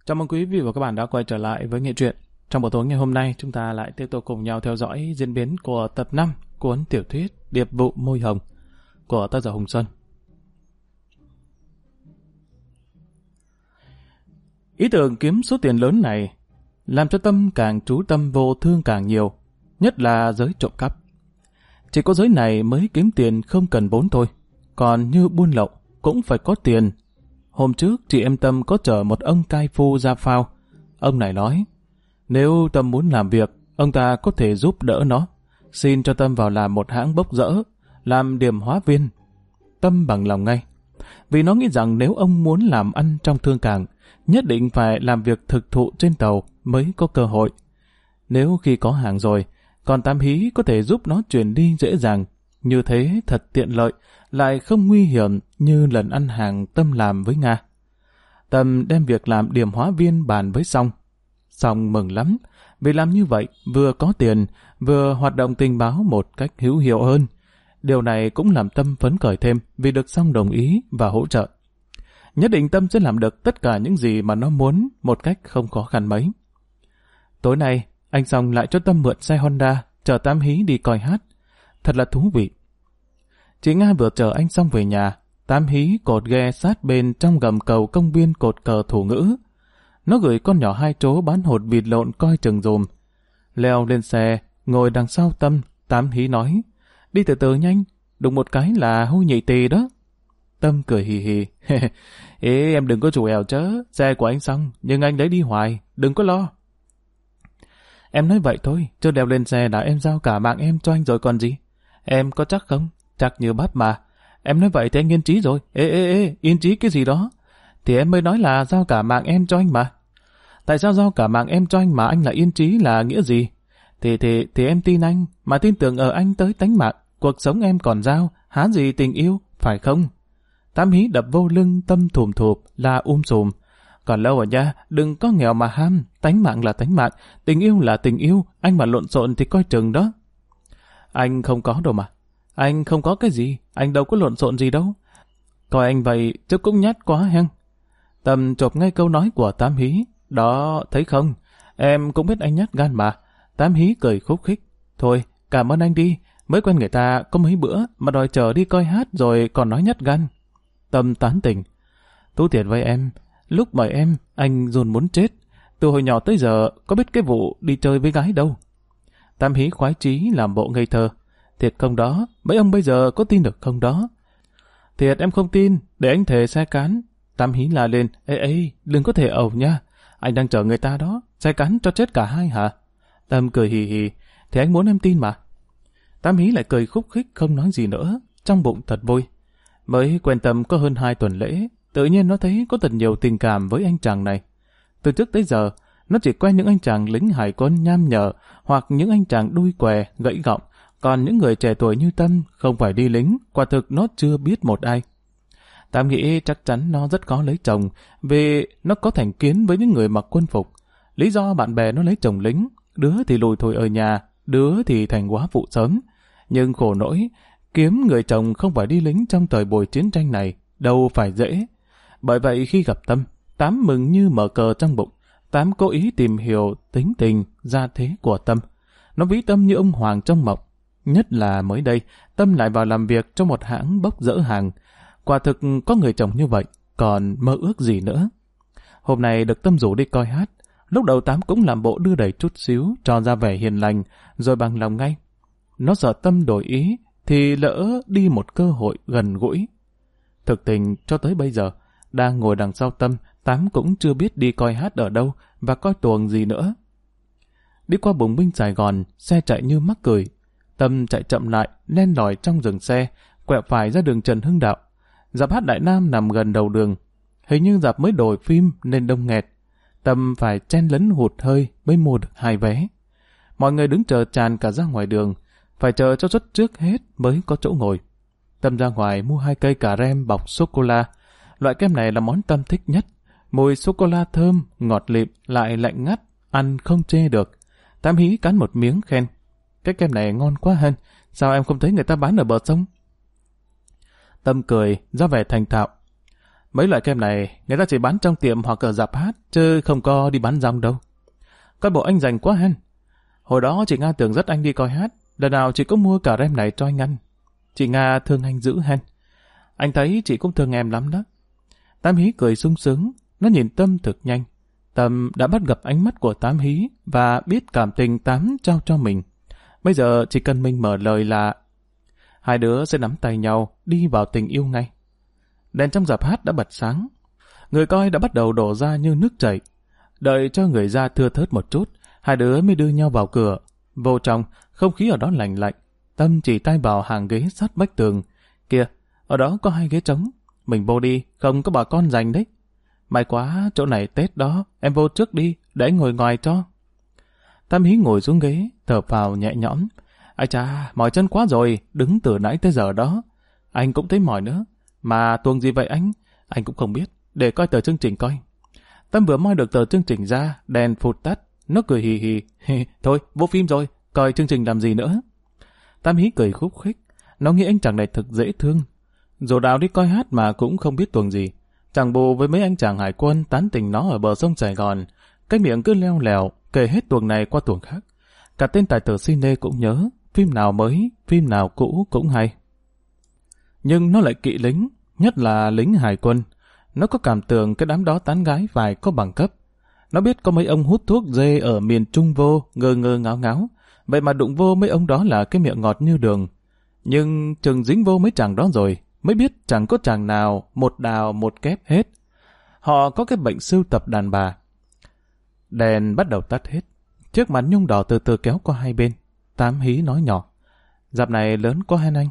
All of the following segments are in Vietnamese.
Chào mừng quý vị và các bạn đã quay trở lại với Nghệ truyện. Trong buổi tối ngày hôm nay, chúng ta lại tiếp tục cùng nhau theo dõi diễn biến của tập 5 cuốn tiểu thuyết Điệp vụ Môi Hồng của tác giả Hùng Xuân. Ý tưởng kiếm số tiền lớn này làm cho Tâm càng trú tâm vô thương càng nhiều, nhất là giới trộm cắp. Chỉ có giới này mới kiếm tiền không cần vốn thôi, còn như buôn lậu cũng phải có tiền. Hôm trước chị em Tâm có chở một ông cai phu ra phao. Ông này nói, nếu Tâm muốn làm việc, ông ta có thể giúp đỡ nó. Xin cho Tâm vào làm một hãng bốc rỡ, làm điểm hóa viên. Tâm bằng lòng ngay, vì nó nghĩ rằng nếu ông muốn làm ăn trong thương cảng, nhất định phải làm việc thực thụ trên tàu mới có cơ hội. Nếu khi có hàng rồi, còn Tam Hí có thể giúp nó chuyển đi dễ dàng. Như thế thật tiện lợi, lại không nguy hiểm như lần ăn hàng Tâm làm với Nga. Tâm đem việc làm điểm hóa viên bàn với Song. Song mừng lắm, vì làm như vậy vừa có tiền, vừa hoạt động tình báo một cách hữu hiệu hơn. Điều này cũng làm Tâm phấn khởi thêm vì được Song đồng ý và hỗ trợ. Nhất định Tâm sẽ làm được tất cả những gì mà nó muốn một cách không khó khăn mấy. Tối nay, anh Song lại cho Tâm mượn xe Honda chở Tam Hí đi coi hát. Thật là thú vị. Chị Nga vừa chở anh Song về nhà, Tam Hí cột ghe sát bên trong gầm cầu công viên cột cờ thủ ngữ. Nó gửi con nhỏ hai trố bán hột vịt lộn coi chừng dùm. Leo lên xe, ngồi đằng sau Tâm, Tam Hí nói, đi từ từ nhanh, đụng một cái là hôi nhị tì đó. Tâm cười hì hì, ê em đừng có chủ ẻo chớ, xe của anh Song, nhưng anh lấy đi hoài, đừng có lo. Em nói vậy thôi, chưa đeo lên xe đã em giao cả mạng em cho anh rồi còn gì. Em có chắc không? Chắc như bắp mà. Em nói vậy thì anh yên trí rồi. Ê, yên trí cái gì đó? Thì em mới nói là giao cả mạng em cho anh mà. Tại sao giao cả mạng em cho anh mà anh lại yên trí là nghĩa gì? Thì em tin anh, mà tin tưởng ở anh tới tánh mạng. Cuộc sống em còn giao, há gì tình yêu, phải không? Tam Hí đập vô lưng Tâm thùm thụp là sùm. Còn lâu rồi nha, đừng có nghèo mà ham, tánh mạng là tánh mạng, tình yêu là tình yêu, anh mà lộn xộn thì coi chừng đó. Anh không có đâu mà. Anh không có cái gì, anh đâu có lộn xộn gì đâu. Coi anh vậy chứ cũng nhát quá hen. Tâm chộp ngay câu nói của Tam Hí. Đó, thấy không? Em cũng biết anh nhát gan mà. Tam Hí cười khúc khích. Thôi, cảm ơn anh đi. Mới quen người ta có mấy bữa mà đòi chờ đi coi hát rồi còn nói nhát gan. Tâm tán tỉnh. Tú tiền với em. Lúc mời em, anh dồn muốn chết. Từ hồi nhỏ tới giờ có biết cái vụ đi chơi với gái đâu. Tam Hí khoái chí làm bộ ngây thơ. Thiệt không đó, mấy ông bây giờ có tin được không đó? Thiệt em không tin, để anh thề xe cán. Tam Hí la lên, ê, đừng có thể ẩu nha. Anh đang chờ người ta đó, xe cán cho chết cả hai hả? Tâm cười hì hì, thì anh muốn em tin mà. Tam Hí lại cười khúc khích không nói gì nữa, trong bụng thật vui. Mới quen Tâm có hơn 2 tuần lễ, tự nhiên nó thấy có thật nhiều tình cảm với anh chàng này. Từ trước tới giờ, nó chỉ quen những anh chàng lính hải quân nham nhở hoặc những anh chàng đuôi què, gãy gọng. Còn những người trẻ tuổi như Tâm không phải đi lính, quả thực nó chưa biết một ai. Tam nghĩ chắc chắn nó rất khó lấy chồng vì nó có thành kiến với những người mặc quân phục. Lý do bạn bè nó lấy chồng lính, đứa thì lùi thủi ở nhà, đứa thì thành góa phụ sớm. Nhưng khổ nỗi, kiếm người chồng không phải đi lính trong thời buổi chiến tranh này, đâu phải dễ. Bởi vậy khi gặp Tâm, Tám mừng như mở cờ trong bụng. Tám cố ý tìm hiểu tính tình, gia thế của Tâm. Nó ví Tâm như ông hoàng trong mộng. Nhất là mới đây, Tâm lại vào làm việc trong một hãng bốc rỡ hàng. Quả thực có người chồng như vậy, còn mơ ước gì nữa. Hôm nay được Tâm rủ đi coi hát. Lúc đầu Tám cũng làm bộ đưa đẩy chút xíu, cho ra vẻ hiền lành, rồi bằng lòng ngay. Nó sợ Tâm đổi ý, thì lỡ đi một cơ hội gần gũi. Thực tình cho tới bây giờ, đang ngồi đằng sau Tâm, Tám cũng chưa biết đi coi hát ở đâu và coi tuồng gì nữa. Đi qua bùng binh Sài Gòn, xe chạy như mắc cười. Tâm chạy chậm lại, len lỏi trong rừng xe, quẹo phải ra đường Trần Hưng Đạo. Rạp hát Đại Nam nằm gần đầu đường. Hình như rạp mới đổi phim nên đông nghẹt. Tâm phải chen lấn hụt hơi mới mua được 2 vé. Mọi người đứng chờ tràn cả ra ngoài đường, phải chờ cho suất trước hết mới có chỗ ngồi. Tâm ra ngoài mua 2 cây cà rem bọc sô-cô-la. Loại kem này là món Tâm thích nhất. Mùi sô-cô-la thơm, ngọt lịm, lại lạnh ngắt, ăn không chê được. Tam Hí cắn một miếng khen. Cái kem này ngon quá hơn, sao em không thấy người ta bán ở bờ sông? Tâm cười, ra vẻ thành thạo. Mấy loại kem này người ta chỉ bán trong tiệm hoặc ở rạp hát, chứ không có đi bán rong đâu. Coi bộ anh rành quá hen. Hồi đó chị Nga tưởng dắt anh đi coi hát, lần nào chị cũng mua cả rem này cho anh ăn. Chị Nga thương anh dữ hen. Anh thấy chị cũng thương em lắm đó. Tám Hí cười sung sướng, nó nhìn Tâm thực nhanh. Tâm đã bắt gặp ánh mắt của Tám Hí và biết cảm tình Tám trao cho mình. Bây giờ chỉ cần mình mở lời là hai đứa sẽ nắm tay nhau đi vào tình yêu ngay. Đèn trong rạp hát đã bật sáng. Người coi đã bắt đầu đổ ra như nước chảy. Đợi cho người ra thưa thớt một chút, hai đứa mới đưa nhau vào cửa. Vô trong, không khí ở đó lạnh lạnh. Tâm chỉ tay vào hàng ghế sát vách tường. Kìa, ở đó có 2 ghế trống. Mình vô đi, không có bà con dành đấy. May quá, chỗ này Tết đó, em vô trước đi, để anh ngồi ngoài cho. Tam Hí ngồi xuống ghế, thở phào nhẹ nhõm. Ai chà, mỏi chân quá rồi, đứng từ nãy tới giờ đó. Anh cũng thấy mỏi nữa. Mà tuồng gì vậy anh? Anh cũng không biết, để coi tờ chương trình coi. Tâm vừa moi được tờ chương trình ra, đèn phụt tắt, nó cười hì hì. Thôi, vô phim rồi, coi chương trình làm gì nữa. Tam Hí cười khúc khích, nó nghĩ anh chàng này thật dễ thương. Dù đào đi coi hát mà cũng không biết tuồng gì. Chẳng bù với mấy anh chàng hải quân tán tỉnh nó ở bờ sông Sài Gòn. Cái miệng cứ leo lèo, kể hết tuồng này qua tuồng khác. Cả tên tài tử cine cũng nhớ, phim nào mới, phim nào cũ cũng hay. Nhưng nó lại kỵ lính, nhất là lính hải quân. Nó có cảm tưởng cái đám đó tán gái phải có bằng cấp. Nó biết có mấy ông hút thuốc dê ở miền Trung vô, ngơ ngơ ngáo ngáo. Vậy mà đụng vô mấy ông đó là cái miệng ngọt như đường. Nhưng chừng dính vô mấy chàng đó rồi, mới biết chẳng có chàng nào một đào một kép hết. Họ có cái bệnh sưu tập đàn bà. Đèn bắt đầu tắt hết. Chiếc màn nhung đỏ từ từ kéo qua hai bên. Tám Hí nói nhỏ. Dạp này lớn quá hen anh?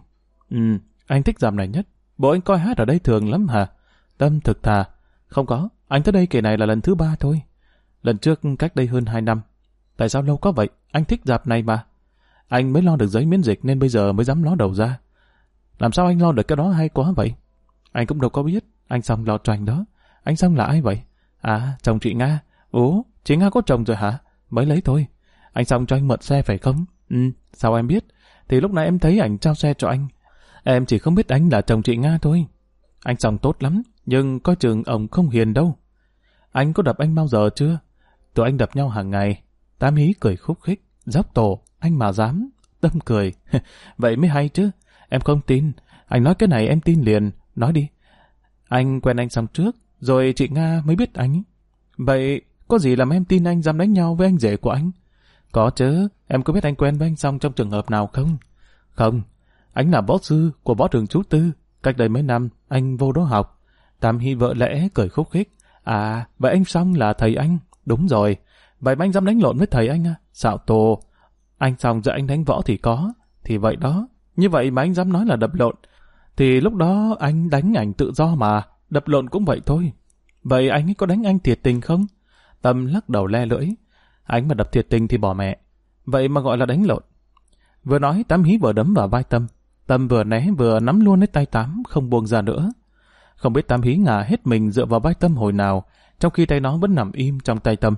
Anh thích dạp này nhất. Bộ anh coi hát ở đây thường lắm hả? Tâm thực thà. Không có, anh tới đây kỳ này là lần thứ 3 thôi. Lần trước cách đây hơn 2 năm. Tại sao lâu có vậy? Anh thích dạp này mà. Anh mới lo được giấy miễn dịch nên bây giờ mới dám ló đầu ra. Làm sao anh lo được cái đó hay quá vậy? Anh cũng đâu có biết. Anh Song lo cho anh đó. Anh Song là ai vậy? À, chồng chị Nga. Ủa, chị Nga có chồng rồi hả? Mới lấy thôi. Anh Song cho anh mượn xe phải không? Sao em biết? Thì lúc nãy em thấy ảnh trao xe cho anh. Em chỉ không biết anh là chồng chị Nga thôi. Anh Song tốt lắm, nhưng coi chừng ông không hiền đâu. Anh có đập anh bao giờ chưa? Tụi anh đập nhau hàng ngày. Tám Hí cười khúc khích. Dốc tổ, anh mà dám. Tâm cười. Vậy mới hay chứ. Em không tin. Anh nói cái này em tin liền. Nói đi. Anh quen anh Song trước, rồi chị Nga mới biết anh. Vậy có gì làm em tin anh dám đánh nhau với anh rể của anh? Có chứ. Em có biết anh quen với anh Song trong trường hợp nào không? Không. Anh là võ sư của võ trường Chú Tư. Cách đây mấy năm, anh vô đó học. Tam Hí vợ lẽ cười khúc khích. À, vậy anh Song là thầy anh. Đúng rồi. Vậy mà anh dám đánh lộn với thầy anh à? Xạo tổ. Anh Song dạy anh đánh võ thì có. Thì vậy đó. Như vậy mà anh dám nói là đập lộn. Thì lúc đó anh đánh ảnh tự do mà. Đập lộn cũng vậy thôi. Vậy anh ấy có đánh anh thiệt tình không? Tâm lắc đầu le lưỡi. Anh mà đập thiệt tình thì bỏ mẹ. Vậy mà gọi là đánh lộn. Vừa nói Tám Hí vừa đấm vào vai Tâm. Tâm vừa né vừa nắm luôn lấy tay Tám, không buông ra nữa. Không biết Tám Hí ngả hết mình dựa vào vai Tâm hồi nào, trong khi tay nó vẫn nằm im trong tay Tâm.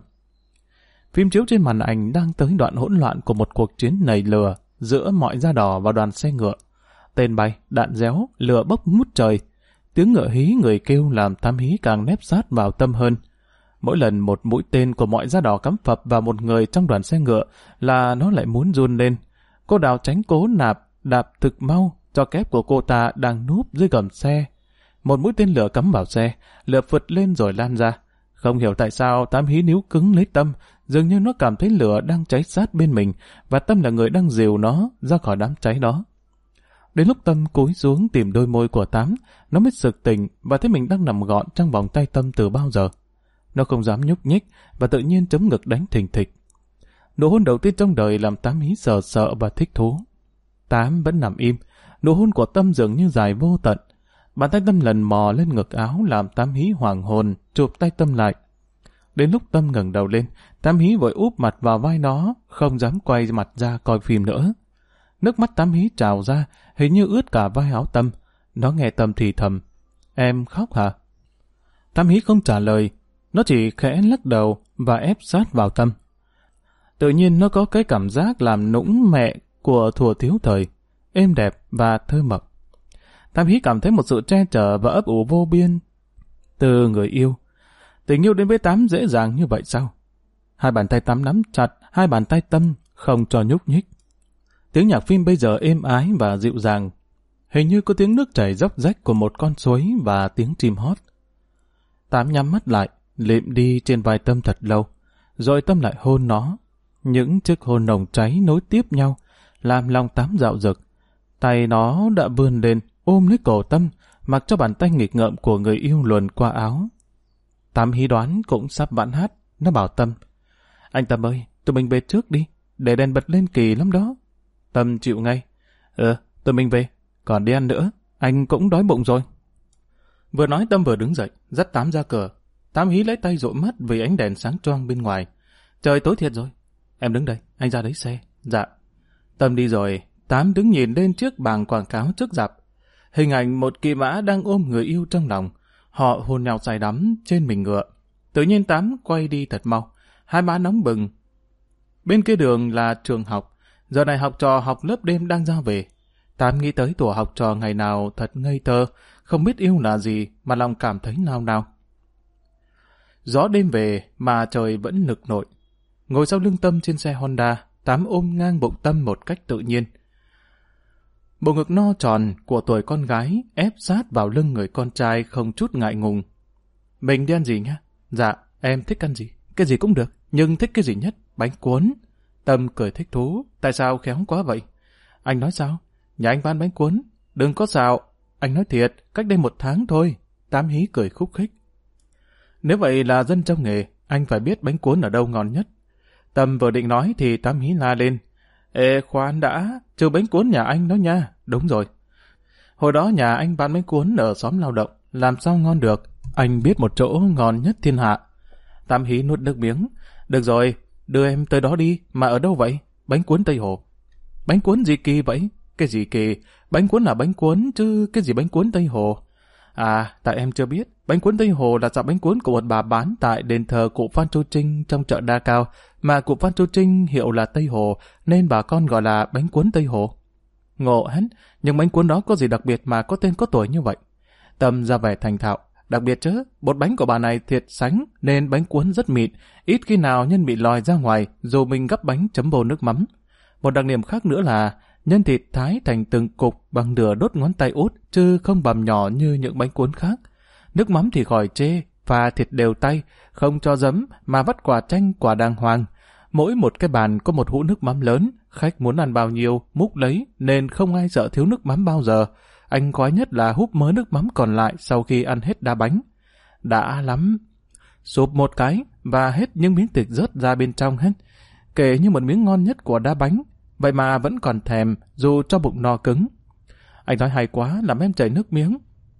Phim chiếu trên màn ảnh đang tới đoạn hỗn loạn của một cuộc chiến nảy lửa giữa mọi da đỏ và đoàn xe ngựa. Tên bay, đạn réo, lửa bốc ngút trời. Tiếng ngựa hí người kêu làm Tám Hí càng nép sát vào Tâm hơn. Mỗi lần một mũi tên của mọi da đỏ cắm phập vào một người trong đoàn xe ngựa là nó lại muốn run lên. Cô Đào tránh cố đạp thực mau cho kép của cô ta đang núp dưới gầm xe. Một mũi tên lửa cắm vào xe, lửa phụt lên rồi lan ra. Không hiểu tại sao Tám Hí níu cứng lấy Tâm, dường như nó cảm thấy lửa đang cháy sát bên mình và Tâm là người đang dìu nó ra khỏi đám cháy đó. Đến lúc Tâm cúi xuống tìm đôi môi của Tám, nó mới sực tỉnh và thấy mình đang nằm gọn trong vòng tay Tâm từ bao giờ. Nó không dám nhúc nhích và tự nhiên chống ngực đánh thình thịch. Nụ hôn đầu tiên trong đời làm Tám Hí sợ và thích thú. Tám vẫn nằm im, nụ hôn của Tâm dường như dài vô tận. Bàn tay Tâm lần mò lên ngực áo làm Tám Hí hoàng hồn, chụp tay Tâm lại. Đến lúc Tâm ngẩng đầu lên, Tám Hí vội úp mặt vào vai nó, không dám quay mặt ra coi phim nữa. Nước mắt Tám Hí trào ra, hình như ướt cả vai áo Tâm. Nó nghe Tâm thì thầm. Em khóc hả? Tám Hí không trả lời, nó chỉ khẽ lắc đầu và ép sát vào Tâm. Tự nhiên nó có cái cảm giác làm nũng mẹ của thuở thiếu thời, êm đẹp và thơ mộng. Tám Hí cảm thấy một sự che chở và ấp ủ vô biên. từ người yêu. Tình yêu đến với Tám dễ dàng như vậy sao? Hai bàn tay Tám nắm chặt, hai bàn tay Tâm không cho nhúc nhích. Tiếng nhạc phim bây giờ êm ái và dịu dàng. Hình như có tiếng nước chảy róc rách của một con suối và tiếng chim hót. Tám nhắm mắt lại, lịm đi trên vai Tâm thật lâu, rồi Tâm lại hôn nó. Những chiếc hôn nồng cháy nối tiếp nhau, làm lòng Tám dạo dực. Tay nó đã vươn lên, ôm lấy cổ Tâm, mặc cho bàn tay nghịch ngợm của người yêu luồn qua áo. Tám hí đoán cũng sắp vãn hát, nó bảo Tâm: "Anh Tâm ơi, tụi mình về trước đi, để đèn bật lên kỳ lắm đó." Tâm chịu ngay: "Tụi mình về, còn đi ăn nữa, anh cũng đói bụng rồi." Vừa nói Tâm vừa đứng dậy, dắt Tám ra cửa. Tám hí lấy tay dụi mắt vì ánh đèn sáng choang bên ngoài. "Trời tối thiệt rồi, em đứng đây, anh ra lấy xe." "Dạ." Tâm đi rồi, Tám đứng nhìn lên chiếc bảng quảng cáo trước rạp. Hình ảnh một kỳ mã đang ôm người yêu trong lòng. Họ hôn nhau say đắm trên mình ngựa. Tự nhiên Tám quay đi thật mau, hai má nóng bừng. Bên kia đường là trường học. Giờ này học trò học lớp đêm đang ra về. Tám nghĩ tới tuổi học trò ngày nào thật ngây thơ, không biết yêu là gì mà lòng cảm thấy nao nao. Gió đêm về mà trời vẫn nực nội. Ngồi sau lưng Tâm trên xe Honda, Tám ôm ngang bụng Tâm một cách tự nhiên. Bộ ngực no tròn của tuổi con gái ép sát vào lưng người con trai không chút ngại ngùng. "Mình đi ăn gì nhá?" "Dạ, em thích ăn gì?" "Cái gì cũng được, nhưng thích cái gì nhất?" "Bánh cuốn." Tâm cười thích thú: "Tại sao khéo quá vậy?" "Anh nói sao? Nhà anh bán bánh cuốn." "Đừng có xạo, anh nói thiệt, cách đây 1 tháng thôi." Tám hí cười khúc khích: "Nếu vậy là dân trong nghề, anh phải biết bánh cuốn ở đâu ngon nhất." Tâm vừa định nói thì Tám hí la lên: "Ê khoan đã, trừ bánh cuốn nhà anh đó nha." "Đúng rồi. Hồi đó nhà anh bán bánh cuốn ở xóm lao động, làm sao ngon được, anh biết một chỗ ngon nhất thiên hạ." Tám hí nuốt nước miếng: "Được rồi, đưa em tới đó đi, mà ở đâu vậy?" "Bánh cuốn Tây Hồ." "Bánh cuốn gì kỳ vậy?" "Cái gì kỳ, bánh cuốn là bánh cuốn chứ cái gì bánh cuốn Tây Hồ." "À, tại em chưa biết, bánh cuốn Tây Hồ là dạng bánh cuốn của một bà bán tại đền thờ cụ Phan Chu Trinh trong chợ Đa Cao, mà cụ Phan Chu Trinh hiệu là Tây Hồ, nên bà con gọi là bánh cuốn Tây Hồ." "Ngộ hết, nhưng bánh cuốn đó có gì đặc biệt mà có tên có tuổi như vậy?" Tâm ra vẻ thành thạo: "Đặc biệt chứ, bột bánh của bà này thiệt sánh nên bánh cuốn rất mịn, ít khi nào nhân bị lòi ra ngoài dù mình gắp bánh chấm bột nước mắm. Một đặc điểm khác nữa là nhân thịt thái thành từng cục bằng nửa đốt ngón tay út chứ không bằm nhỏ như những bánh cuốn khác. Nước mắm thì khỏi chê, pha thịt đều tay, không cho giấm mà vắt quả chanh quả đàng hoàng. Mỗi một cái bàn có một hũ nước mắm lớn, khách muốn ăn bao nhiêu múc lấy nên không ai sợ thiếu nước mắm bao giờ. Anh khoái nhất là húp mớ nước mắm còn lại sau khi ăn hết đá bánh. Đã lắm. Sụp một cái và hết những miếng thịt rớt ra bên trong hết. Kể như một miếng ngon nhất của đá bánh, vậy mà vẫn còn thèm dù cho bụng no cứng." Anh nói hay quá làm em chảy nước miếng.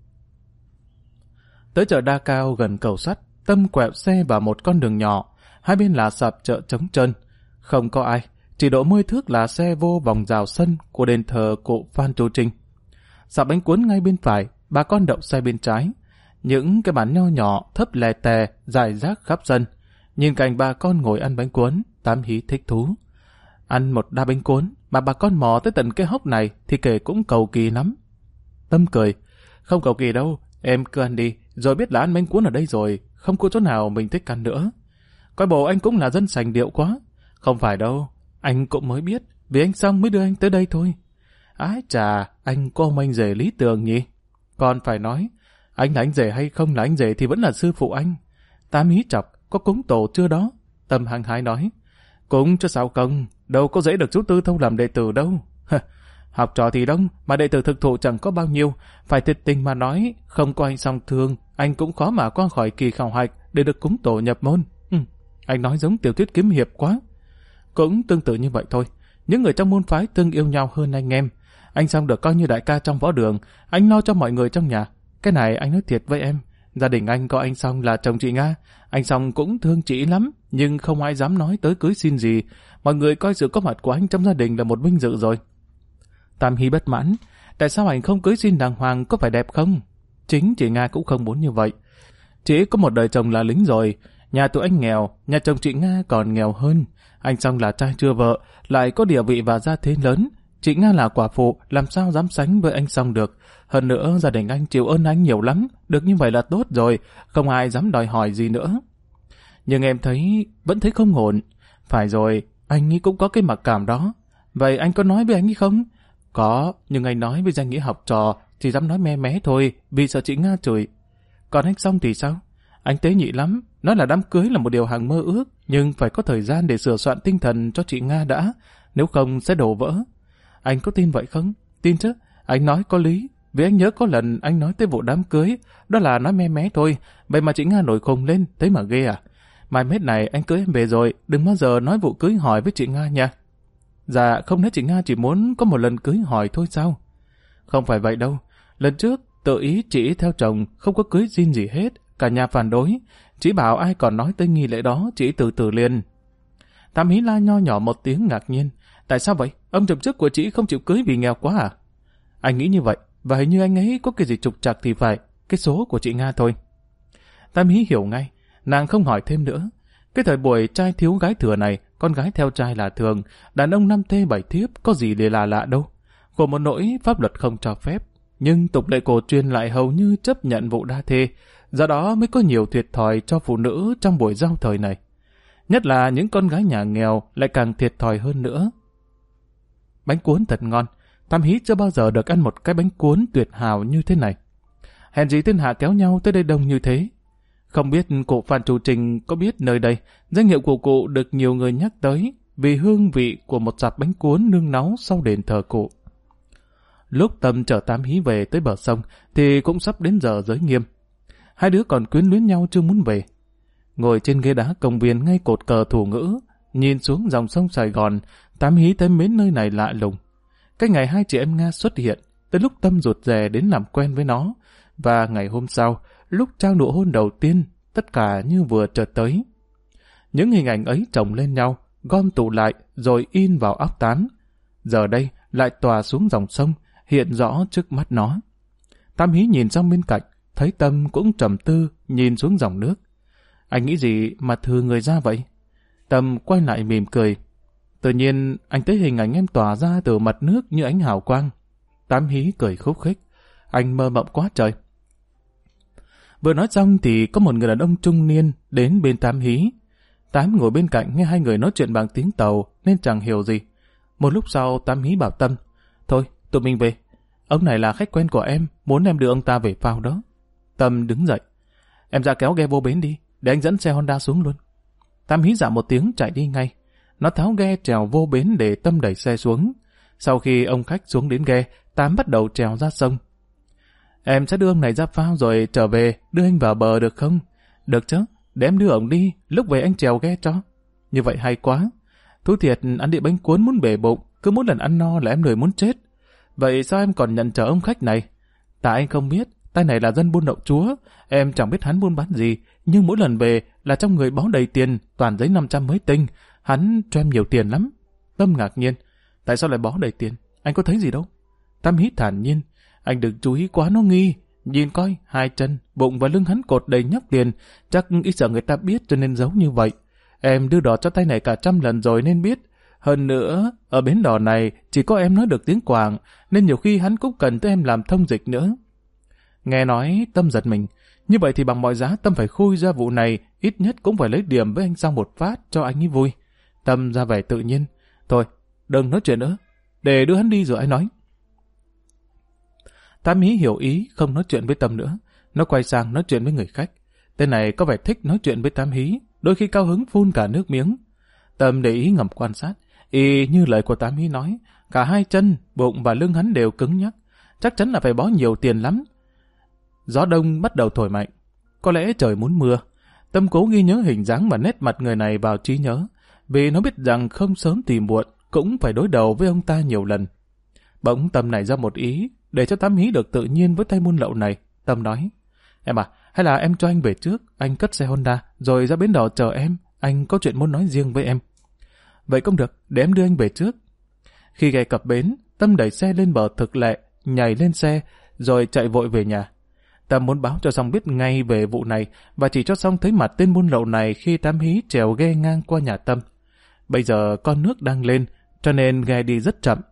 Tới chợ Đa Cao gần cầu sắt, Tâm quẹo xe vào một con đường nhỏ, hai bên là sạp chợ trống trơn. Không có ai, chỉ độ 10 thước là xe vô vòng rào sân của đền thờ cụ Phan Chu Trinh. Sạp bánh cuốn ngay bên phải, bà con đậu xe bên trái. Những cái bàn nho nhỏ thấp lè tè rải rác khắp sân. Nhìn cảnh bà con ngồi ăn bánh cuốn, Tám hí thích thú. Ăn một đá bánh cuốn mà bà con mò tới tận cái hốc này thì kể cũng cầu kỳ lắm. Tâm cười: "Không cầu kỳ đâu, em cứ ăn đi, rồi biết là ăn bánh cuốn ở đây rồi, không có chỗ nào mình thích ăn nữa." "Coi bộ anh cũng là dân sành điệu quá." "Không phải đâu, anh cũng mới biết, vì anh xong mới đưa anh tới đây thôi." "Ái chà, anh có ông anh rể lý tưởng nhỉ?" "Còn phải nói, anh là anh rể hay không là anh rể thì vẫn là sư phụ anh." Tám hí chọc: "Có cúng tổ chưa đó?" Tâm hăng hái nói: "Cúng chứ sao không, đâu có dễ được chú Tư Thông làm đệ tử đâu." "Học trò thì đông, mà đệ tử thực thụ chẳng có bao nhiêu. Phải thiệt tình mà nói, không có anh song thương, anh cũng khó mà qua khỏi kỳ khảo hạch để được cúng tổ nhập môn." Anh nói giống tiểu thuyết kiếm hiệp quá." "Cũng tương tự như vậy thôi. Những người trong môn phái tương yêu nhau hơn anh em. Anh Song được coi như đại ca trong võ đường, anh lo cho mọi người trong nhà. Cái này anh nói thiệt với em, gia đình anh có anh Song là chồng chị Nga. Anh Song cũng thương chị lắm, nhưng không ai dám nói tới cưới xin gì. Mọi người coi sự có mặt của anh trong gia đình là một vinh dự rồi." Tam Hy bất mãn: "Tại sao anh không cưới xin đàng hoàng, có phải đẹp không?" Chính chị Nga cũng không muốn như vậy. Chị có một đời chồng là lính rồi, nhà tụi anh nghèo, nhà chồng chị Nga còn nghèo hơn. Anh Song là trai chưa vợ, lại có địa vị và gia thế lớn. Chị Nga là quả phụ, làm sao dám sánh với anh Song được. Hơn nữa, gia đình anh chịu ơn anh nhiều lắm, được như vậy là tốt rồi, không ai dám đòi hỏi gì nữa. Nhưng em vẫn thấy không ổn. Phải rồi, anh ấy cũng có cái mặc cảm đó. Vậy anh có nói với anh ấy không? Có, nhưng anh nói với danh nghĩa học trò, chỉ dám nói me mé thôi, vì sợ chị Nga chửi. Còn anh Song thì sao? Anh tế nhị lắm, nói là đám cưới là một điều hằng mơ ước, nhưng phải có thời gian để sửa soạn tinh thần cho chị Nga đã, nếu không sẽ đổ vỡ. Anh có tin vậy không? Tin chứ, anh nói có lý, vì anh nhớ có lần anh nói tới vụ đám cưới, đó là nói me mé thôi, vậy mà chị Nga nổi khùng lên, thế mà ghê à? Mai mết này anh cưới em về rồi, đừng bao giờ nói vụ cưới hỏi với chị Nga nha. Dạ, không lẽ chị Nga chỉ muốn có một lần cưới hỏi thôi sao? Không phải vậy đâu, lần trước tự ý chị theo chồng, không có cưới xin gì hết, cả nhà phản đối, chị bảo ai còn nói tới nghi lễ đó, chị từ từ liền. Tam Hí la nho nhỏ một tiếng ngạc nhiên. Tại sao vậy? Ông chồng trước của chị không chịu cưới vì nghèo quá à? Anh nghĩ như vậy, và hình như anh ấy có cái gì trục trặc thì phải, cái số của chị Nga thôi. Tam Hí hiểu ngay, nàng không hỏi thêm nữa. Cái thời buổi trai thiếu gái thừa này, con gái theo trai là thường, đàn ông 5 thê 7 thiếp có gì để là lạ đâu. Của một nỗi pháp luật không cho phép, nhưng tục lệ cổ truyền lại hầu như chấp nhận vụ đa thê, do đó mới có nhiều thiệt thòi cho phụ nữ trong buổi giao thời này. Nhất là những con gái nhà nghèo lại càng thiệt thòi hơn nữa. Bánh cuốn thật ngon, Tam Hí chưa bao giờ được ăn một cái bánh cuốn tuyệt hảo như thế này. Hèn gì thiên hạ kéo nhau tới đây đông như thế. Không biết cụ Phan Chu Trinh có biết nơi đây, danh hiệu của cụ được nhiều người nhắc tới vì hương vị của một dạp bánh cuốn nương náu sau đền thờ cụ. Lúc Tâm chở Tam Hí về tới bờ sông thì cũng sắp đến giờ giới nghiêm. Hai đứa còn quyến luyến nhau chưa muốn về. Ngồi trên ghế đá công viên ngay cột cờ thủ ngữ, nhìn xuống dòng sông Sài Gòn, Tam Hí thấy mến nơi này lạ lùng. Cái ngày hai chị em Nga xuất hiện, tới lúc Tâm rụt rè đến làm quen với nó, và ngày hôm sau, lúc trao nụ hôn đầu tiên, tất cả như vừa chợt tới. Những hình ảnh ấy chồng lên nhau, gom tụ lại rồi in vào óc Tám. Giờ đây lại tỏa xuống dòng sông, hiện rõ trước mắt nó. Tam Hí nhìn sang bên cạnh, thấy Tâm cũng trầm tư nhìn xuống dòng nước. Anh nghĩ gì mà thừa người ra vậy? Tâm quay lại mỉm cười. Tự nhiên anh thấy hình ảnh em tỏa ra từ mặt nước như ánh hào quang. Tám Hí cười khúc khích. Anh mơ mộng quá trời. Vừa nói xong thì có một người đàn ông trung niên đến bên Tám Hí. Tám ngồi bên cạnh nghe hai người nói chuyện bằng tiếng Tàu nên chẳng hiểu gì. Một lúc sau Tám Hí bảo Tâm, thôi tụi mình về. Ông này là khách quen của em, muốn em đưa ông ta về phao đó. Tâm đứng dậy. Em ra kéo ghe vô bến đi, để anh dẫn xe Honda xuống luôn. Tám Hí dạ một tiếng chạy đi ngay. Nó tháo ghe trèo vô bến để Tâm đẩy xe xuống. Sau khi ông khách xuống đến ghe, Tám bắt đầu trèo ra sông. Em sẽ đưa ông này ra phao rồi trở về, đưa anh vào bờ được không? Được chứ, để em đưa ông đi, lúc về anh trèo ghe cho. Như vậy hay quá. Thú thiệt, ăn đĩa bánh cuốn muốn bể bụng, cứ mỗi lần ăn no là em lười muốn chết. Vậy sao em còn nhận chở ông khách này? Tại anh không biết, tay này là dân buôn đậu chúa, em chẳng biết hắn buôn bán gì, nhưng mỗi lần về là trong người bó đầy tiền, toàn giấy 500 mới tinh, hắn cho em nhiều tiền lắm. Tâm ngạc nhiên, tại sao lại bó đầy tiền? Anh có thấy gì đâu. Tam Hí thản nhiên, anh đừng chú ý quá nó nghi, nhìn coi, hai chân, bụng và lưng hắn cột đầy nhóc tiền, chắc ít sợ người ta biết cho nên giấu như vậy. Em đưa đò cho tay này cả 100 lần rồi nên biết. Hơn nữa, ở bến đò này chỉ có em nói được tiếng Quảng, nên nhiều khi hắn cũng cần tới em làm thông dịch nữa. Nghe nói, Tâm giật mình. Như vậy thì bằng mọi giá Tâm phải khui ra vụ này, ít nhất cũng phải lấy điểm với anh Song một phát cho anh ấy vui. Tâm ra vẻ tự nhiên. Thôi, đừng nói chuyện nữa, để đưa hắn đi rồi anh nói. Tám Hí hiểu ý, không nói chuyện với Tâm nữa. Nó quay sang nói chuyện với người khách. Tên này có vẻ thích nói chuyện với Tám Hí, đôi khi cao hứng phun cả nước miếng. Tâm để ý ngầm quan sát, y như lời của Tám Hí nói, cả hai chân, bụng và lưng hắn đều cứng nhắc, chắc chắn là phải bó nhiều tiền lắm. Gió đông bắt đầu thổi mạnh, có lẽ trời muốn mưa. Tâm cố ghi nhớ hình dáng và nét mặt người này vào trí nhớ, vì nó biết rằng không sớm thì muộn cũng phải đối đầu với ông ta nhiều lần. Bỗng Tâm nảy ra một ý, để cho Tám Hí được tự nhiên với tay buôn lậu này. Tâm nói, em à, hay là em cho anh về trước, anh cất xe Honda, rồi ra bến đò chờ em, anh có chuyện muốn nói riêng với em. Vậy không được, để em đưa anh về trước. Khi ghe cập bến, Tâm đẩy xe lên bờ thực lệ, nhảy lên xe, rồi chạy vội về nhà. Tâm muốn báo cho Song biết ngay về vụ này, và chỉ cho Song thấy mặt tên buôn lậu này khi Tám Hí trèo ghe ngang qua nhà Tâm. Bây giờ con nước đang lên, cho nên ghe đi rất chậm.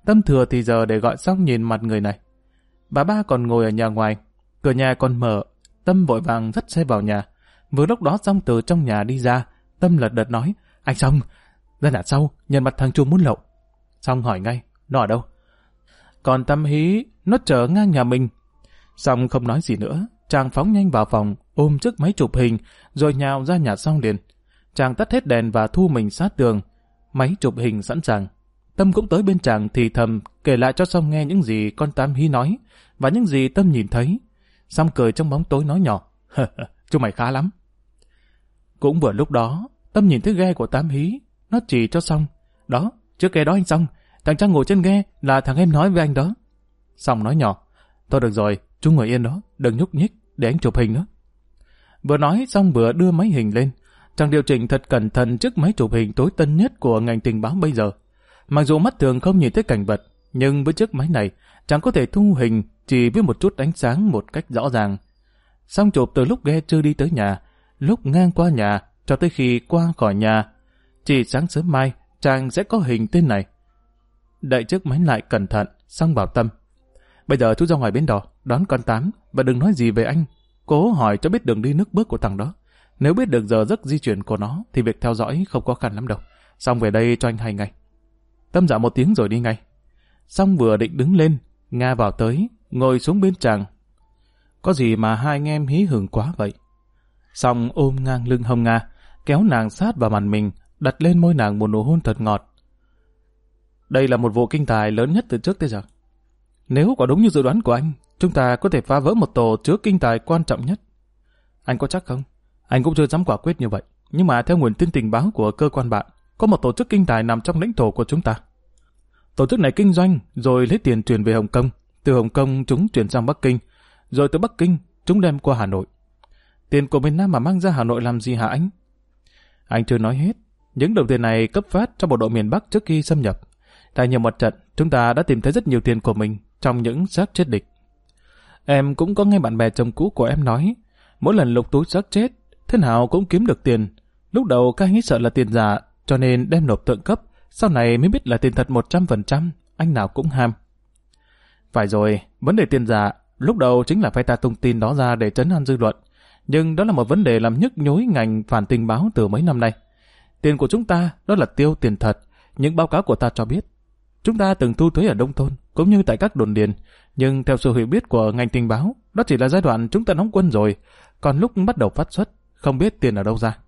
Tâm thừa thì giờ để gọi Xong nhìn mặt người này. Bà ba còn ngồi ở nhà ngoài, cửa nhà còn mở. Tâm vội vàng dắt xe vào nhà. Vừa lúc đó Xong từ trong nhà đi ra. Tâm lật đật nói, anh Xong, ra nhà sau, nhận mặt thằng Trùm muốn lậu. Xong hỏi ngay, nó ở đâu? Còn Tâm hí, nó chở ngang nhà mình. Xong không nói gì nữa, chàng phóng nhanh vào phòng, ôm chiếc máy chụp hình, rồi nhào ra nhà Xong liền. Chàng tắt hết đèn và thu mình sát tường. Máy chụp hình sẵn sàng. Tâm cũng tới bên chàng thì thầm, kể lại cho Xong nghe những gì con Tam Hí nói, và những gì Tâm nhìn thấy. Xong cười trong bóng tối nói nhỏ, chú mày khá lắm. Cũng vừa lúc đó, Tâm nhìn thấy ghe của Tam Hí, nó chỉ cho Xong. Đó, chiếc ghe đó anh Xong, thằng Trang ngồi trên ghe là thằng em nói với anh đó. Xong nói nhỏ, thôi được rồi, chú ngồi yên đó, đừng nhúc nhích, để anh chụp hình nữa. Vừa nói Xong vừa đưa máy hình lên. Chàng điều chỉnh thật cẩn thận chiếc máy chụp hình tối tân nhất của ngành tình báo bây giờ. Mặc dù mắt thường không nhìn thấy cảnh vật, nhưng với chiếc máy này, chàng có thể thu hình chỉ với một chút ánh sáng một cách rõ ràng. Xong chụp từ lúc ghe chưa đi tới nhà, lúc ngang qua nhà, cho tới khi qua khỏi nhà. Chỉ sáng sớm mai, chàng sẽ có hình tên này. Đậy chiếc máy lại cẩn thận, Xong bảo Tâm, bây giờ chú ra ngoài bến đò, đón con Tám, và đừng nói gì về anh. Cố hỏi cho biết đường đi nước bước của thằng đó. Nếu biết được giờ giấc di chuyển của nó, thì việc theo dõi không khó khăn lắm đâu. Xong về đây cho anh hay ngay. Tâm dạ một tiếng rồi đi ngay. Xong vừa định đứng lên, Nga vào tới, ngồi xuống bên chàng. Có gì mà hai anh em hí hửng quá vậy? Xong ôm ngang lưng hông Nga, kéo nàng sát vào mặt mình, đặt lên môi nàng một nụ hôn thật ngọt. Đây là một vụ kinh tài lớn nhất từ trước tới giờ. Nếu quả đúng như dự đoán của anh, chúng ta có thể phá vỡ một tổ chứa kinh tài quan trọng nhất. Anh có chắc không? Anh cũng chưa dám quả quyết như vậy. Nhưng mà theo nguồn tin tình báo của cơ quan bạn, có một tổ chức kinh tài nằm trong lãnh thổ của chúng ta. Tổ chức này kinh doanh, rồi lấy tiền chuyển về Hồng Kông. Từ Hồng Kông chúng chuyển sang Bắc Kinh. Rồi từ Bắc Kinh, chúng đem qua Hà Nội. Tiền của miền Nam mà mang ra Hà Nội làm gì hả anh? Anh chưa nói hết. Những đồng tiền này cấp phát cho bộ đội miền Bắc trước khi xâm nhập. Tại nhiều mặt trận, chúng ta đã tìm thấy rất nhiều tiền của mình trong những xác chết địch. Em cũng có nghe bạn bè chồng cũ của em nói, mỗi lần lục túi xác chết, thế nào cũng kiếm được tiền. Lúc đầu các anh ấy sợ là tiền giả, cho nên đem nộp thượng cấp, sau này mới biết là tiền thật 100%, anh nào cũng ham. Phải rồi, vấn đề tiền giả, lúc đầu chính là phải ta tung tin đó ra để trấn an dư luận. Nhưng đó là một vấn đề làm nhức nhối ngành phản tình báo từ mấy năm nay. Tiền của chúng ta, đó là tiêu tiền thật. Những báo cáo của ta cho biết, chúng ta từng thu thuế ở nông thôn, cũng như tại các đồn điền. Nhưng theo sự hiểu biết của ngành tình báo, đó chỉ là giai đoạn chúng ta đóng quân rồi. Còn lúc bắt đầu phát xuất, không biết tiền ở đâu ra.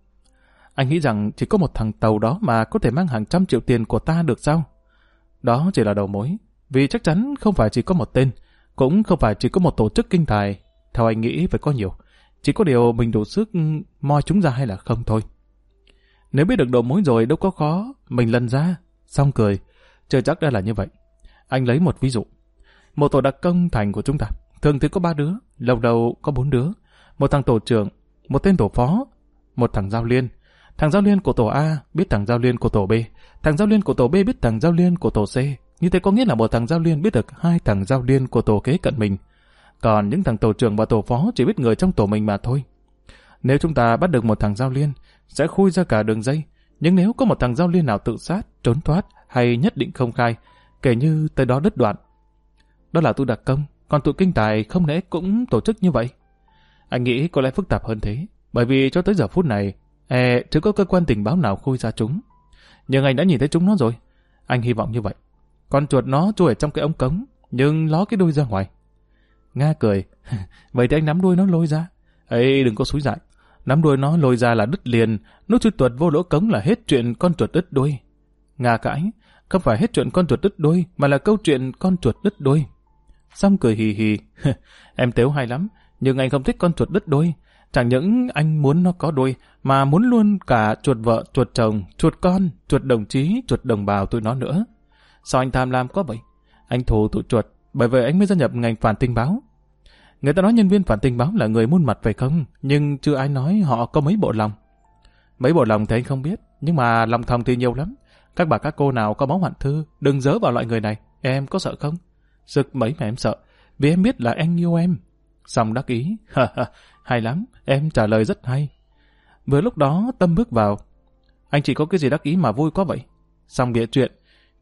Anh nghĩ rằng chỉ có một thằng tàu đó mà có thể mang hàng trăm triệu tiền của ta được sao? Đó chỉ là đầu mối. Vì chắc chắn không phải chỉ có một tên, cũng không phải chỉ có một tổ chức kinh tài. Theo anh nghĩ phải có nhiều. Chỉ có điều mình đủ sức moi chúng ra hay là không thôi. Nếu biết được đầu mối rồi đâu có khó, mình lần ra. Xong cười, chưa chắc đã là như vậy. Anh lấy một ví dụ. Một tổ đặc công thành của chúng ta, thường thì có 3 đứa, lâu đầu có 4 đứa. Một thằng tổ trưởng, một tên tổ phó, một thằng giao liên. Thằng giao liên của tổ A biết thằng giao liên của tổ B, thằng giao liên của tổ B biết thằng giao liên của tổ C. Như thế có nghĩa là một thằng giao liên biết được 2 thằng giao liên của tổ kế cận mình. Còn những thằng tổ trưởng và tổ phó chỉ biết người trong tổ mình mà thôi. Nếu chúng ta bắt được một thằng giao liên, sẽ khui ra cả đường dây. Nhưng nếu có một thằng giao liên nào tự sát, trốn thoát hay nhất định không khai, kể như tới đó đứt đoạn. Đó là tụi đặc công, còn tụi kinh tài không lẽ cũng tổ chức như vậy? Anh nghĩ có lẽ phức tạp hơn thế, bởi vì cho tới giờ phút này, chưa có cơ quan tình báo nào khui ra chúng. Nhưng anh đã nhìn thấy chúng nó rồi. Anh hy vọng như vậy. Con chuột nó chui ở trong cái ống cống, nhưng ló cái đuôi ra ngoài. Nga cười. Vậy thì anh nắm đuôi nó lôi ra. Ê, đừng có xúi dại. Nắm đuôi nó lôi ra là đứt liền, nó chui tuột vô lỗ cống là hết chuyện con chuột đứt đuôi. Nga cãi. Không phải hết chuyện con chuột đứt đuôi, mà là câu chuyện con chuột đứt đuôi. Xong cười hì hì. Em tếu hay lắm, nhưng anh không thích con chuột đứt đuôi. Chẳng những anh muốn nó có đuôi, mà muốn luôn cả chuột vợ, chuột chồng, chuột con, chuột đồng chí, chuột đồng bào tụi nó nữa. Sao anh tham lam quá vậy? Anh thù tụi chuột, bởi vậy anh mới gia nhập ngành phản tình báo. Người ta nói nhân viên phản tình báo là người muôn mặt phải không? Nhưng chưa ai nói họ có mấy bộ lòng. Mấy bộ lòng thì anh không biết, nhưng mà lòng thòng thì nhiều lắm. Các bà các cô nào có máu hoạn thư, đừng dớ vào loại người này. Em có sợ không? Sực mấy mà em sợ, vì em biết là anh yêu em. Xong đắc ý. Hay lắm, em trả lời rất hay. Vừa lúc đó Tâm bước vào. Anh chỉ có cái gì đắc ý mà vui quá vậy? Xong bịa chuyện.